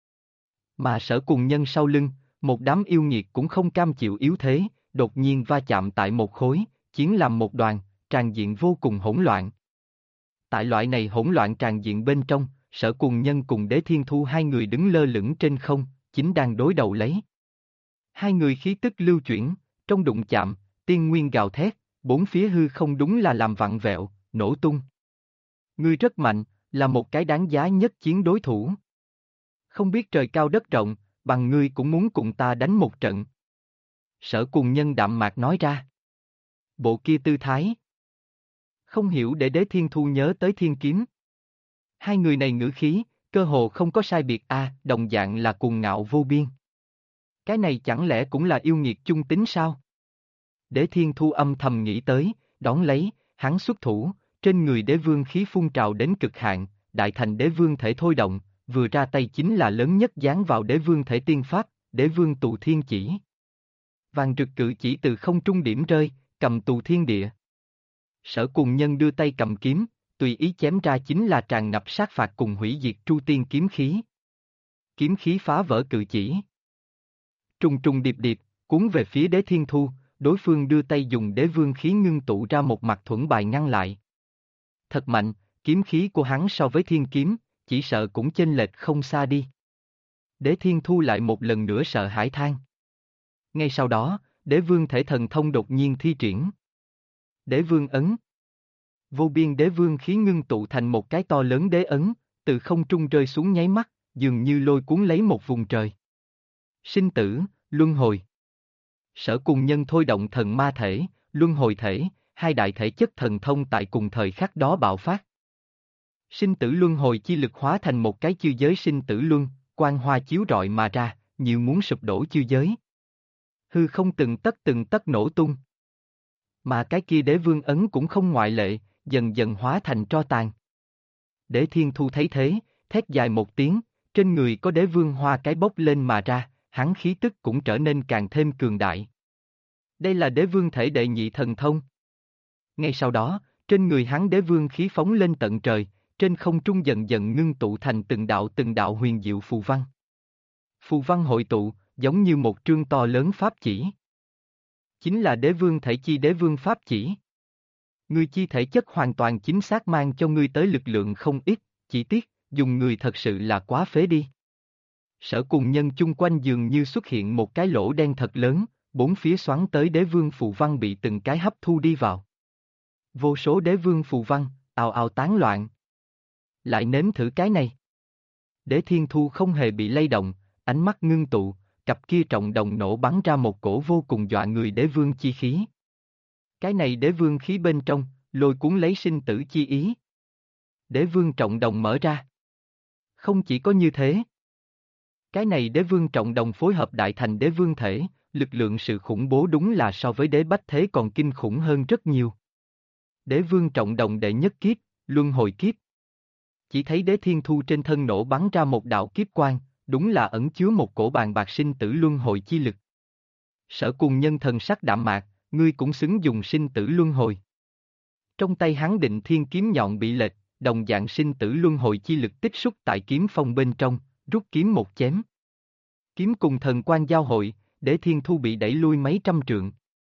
Mà Sở Cùng Nhân sau lưng, một đám yêu nghiệt cũng không cam chịu yếu thế, đột nhiên va chạm tại một khối, chiến làm một đoàn, tràn diện vô cùng hỗn loạn. Tại loại này hỗn loạn tràn diện bên trong, Sở Cùng Nhân cùng Đế Thiên Thu hai người đứng lơ lửng trên không, chính đang đối đầu lấy. Hai người khí tức lưu chuyển, trong đụng chạm, tiên nguyên gào thét, bốn phía hư không đúng là làm vặn vẹo, nổ tung. Ngươi rất mạnh, là một cái đáng giá nhất chiến đối thủ. Không biết trời cao đất rộng, bằng ngươi cũng muốn cùng ta đánh một trận. Sở Cùng Nhân đạm mạc nói ra. Bộ kia tư thái. Không hiểu để Đế Thiên Thu nhớ tới thiên kiếm. Hai người này ngữ khí, cơ hồ không có sai biệt đồng dạng là cuồng ngạo vô biên. Cái này chẳng lẽ cũng là yêu nghiệt chung tính sao? Đế Thiên Thu âm thầm nghĩ tới, đón lấy, hắn xuất thủ, trên người Đế Vương khí phun trào đến cực hạn, đại thành Đế Vương thể thôi động, vừa ra tay chính là lớn nhất dán vào Đế Vương thể tiên pháp, Đế Vương tù thiên chỉ. Vàng rực cự chỉ từ không trung điểm rơi, cầm tù thiên địa. Sở Cùng Nhân đưa tay cầm kiếm, tùy ý chém ra chính là tràn ngập sát phạt cùng hủy diệt tru tiên kiếm khí. Kiếm khí phá vỡ cự chỉ. Trùng trùng điệp điệp, cuốn về phía Đế Thiên Thu, đối phương đưa tay dùng Đế Vương khí ngưng tụ ra một mặt thuẫn bài ngăn lại. Thật mạnh, kiếm khí của hắn so với thiên kiếm, chỉ sợ cũng chênh lệch không xa đi. Đế Thiên Thu lại một lần nữa sợ hãi than. Ngay sau đó, Đế Vương thể thần thông đột nhiên thi triển. Đế Vương ấn. Vô biên Đế Vương khí ngưng tụ thành một cái to lớn đế ấn, từ không trung rơi xuống nháy mắt, dường như lôi cuốn lấy một vùng trời. Sinh tử, luân hồi. Sở Cùng Nhân thôi động thần ma thể, luân hồi thể, hai đại thể chất thần thông tại cùng thời khắc đó bạo phát. Sinh tử luân hồi chi lực hóa thành một cái chư giới sinh tử luân, quang hoa chiếu rọi mà ra, nhiều muốn sụp đổ chư giới. Hư không từng tấc nổ tung. Mà cái kia Đế Vương ấn cũng không ngoại lệ, dần dần hóa thành tro tàn. Đế Thiên Thu thấy thế, thét dài một tiếng, trên người có Đế Vương hoa cái bốc lên mà ra, hắn khí tức cũng trở nên càng thêm cường đại. Đây là Đế Vương thể đệ nhị thần thông. Ngay sau đó, trên người hắn Đế Vương khí phóng lên tận trời, trên không trung dần dần ngưng tụ thành từng đạo huyền diệu phù văn. Phù văn hội tụ, giống như một trương to lớn pháp chỉ. Chính là Đế Vương thể chi Đế Vương pháp chỉ. Ngươi chi thể chất hoàn toàn chính xác mang cho ngươi tới lực lượng không ít, chỉ tiếc, dùng người thật sự là quá phế đi. Sở Cùng Nhân chung quanh dường như xuất hiện một cái lỗ đen thật lớn, bốn phía xoắn tới Đế Vương phù văn bị từng cái hấp thu đi vào. Vô số Đế Vương phù văn, ào ào tán loạn. Lại nếm thử cái này. Đế Thiên Thu không hề bị lay động, ánh mắt ngưng tụ, cặp kia trọng đồng nổ bắn ra một cổ vô cùng dọa người Đế Vương chi khí. Cái này Đế Vương khí bên trong, lôi cuốn lấy sinh tử chi ý. Đế Vương trọng đồng mở ra. Không chỉ có như thế. Cái này Đế Vương trọng đồng phối hợp đại thành Đế Vương thể, lực lượng sự khủng bố đúng là so với Đế Bách Thế còn kinh khủng hơn rất nhiều. Đế Vương trọng đồng đệ nhất kiếp, luân hồi kiếp. Chỉ thấy Đế Thiên Thu trên thân nổ bắn ra một đạo kiếp quang, đúng là ẩn chứa một cổ bàn bạc sinh tử luân hồi chi lực. Sở Cùng Nhân thần sắc đạm mạc, ngươi cũng xứng dùng sinh tử luân hồi. Trong tay hắn Định Thiên kiếm nhọn bị lệch, đồng dạng sinh tử luân hồi chi lực tích xúc tại kiếm phong bên trong, rút kiếm một chém. Kiếm cùng thần quang giao hội, Đế Thiên Thu bị đẩy lui mấy trăm trượng.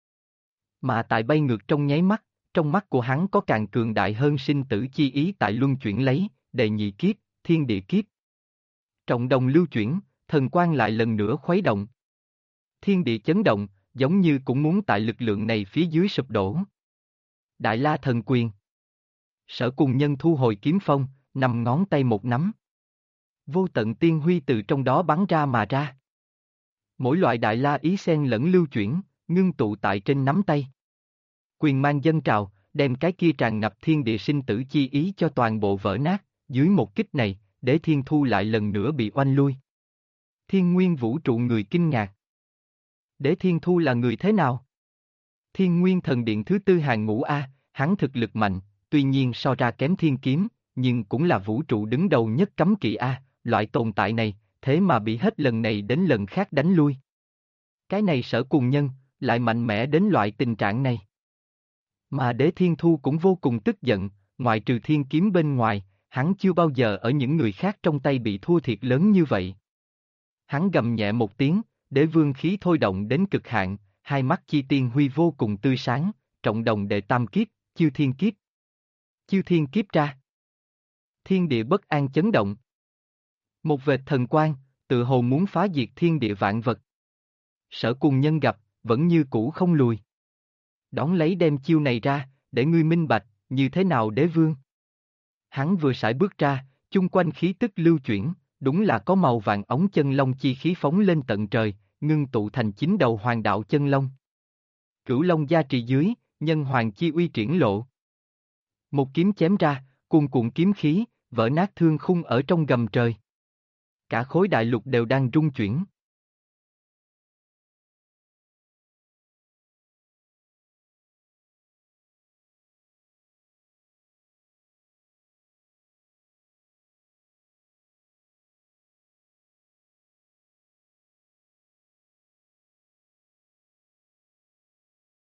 Mà tại bay ngược trong nháy mắt, trong mắt của hắn có càng cường đại hơn sinh tử chi ý tại luân chuyển lấy, đệ nhị kiếp, thiên địa kiếp. Trọng đồng lưu chuyển, thần quang lại lần nữa khuấy động. Thiên địa chấn động, giống như cũng muốn tại lực lượng này phía dưới sụp đổ. Đại La Thần Quyền. Sở Cùng Nhân thu hồi kiếm phong, nằm ngón tay một nắm. Vô tận tiên huy từ trong đó bắn ra mà ra. Mỗi loại đại la ý xen lẫn lưu chuyển, ngưng tụ tại trên nắm tay. Quyền mang dâng trào, đem cái kia tràn ngập thiên địa sinh tử chi ý cho toàn bộ vỡ nát, dưới một kích này, Đế Thiên Thu lại lần nữa bị oanh lui. Thiên nguyên vũ trụ người kinh ngạc. Đế Thiên Thu là người thế nào? Thiên Nguyên Thần Điện thứ tư hàng ngũ A, hắn thực lực mạnh, tuy nhiên so ra kém thiên kiếm, nhưng cũng là vũ trụ đứng đầu nhất cấm kỵ A, loại tồn tại này, thế mà bị hết lần này đến lần khác đánh lui. Cái này Sở Cùng Nhân, lại mạnh mẽ đến loại tình trạng này. Mà Đế Thiên Thu cũng vô cùng tức giận, ngoại trừ thiên kiếm bên ngoài, hắn chưa bao giờ ở những người khác trong tay bị thua thiệt lớn như vậy. Hắn gầm nhẹ một tiếng, đế vương khí thôi động đến cực hạn, hai mắt chi tiên huy vô cùng tươi sáng, trọng đồng đệ tam kiếp, chiêu thiên kiếp. Chiêu thiên kiếp ra. Thiên địa bất an chấn động. Một vệt thần quang, tự hồ muốn phá diệt thiên địa vạn vật. Sở Cùng Nhân gặp, vẫn như cũ không lùi. Đón lấy đem chiêu này ra, để ngươi minh bạch, như thế nào đế vương. Hắn vừa sải bước ra, chung quanh khí tức lưu chuyển, đúng là có màu vàng ống chân long chi khí phóng lên tận trời, ngưng tụ thành 9 đầu hoàng đạo chân long. Cửu long gia trì dưới, nhân hoàng chi uy triển lộ. Một kiếm chém ra, cuồn cuộn kiếm khí, vỡ nát thương khung ở trong gầm trời. Cả khối đại lục đều đang rung chuyển.